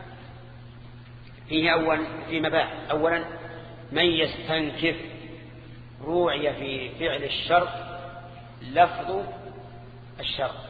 فيه في مباحث. أولا من يستنكف روعي في فعل الشر لفظ الشر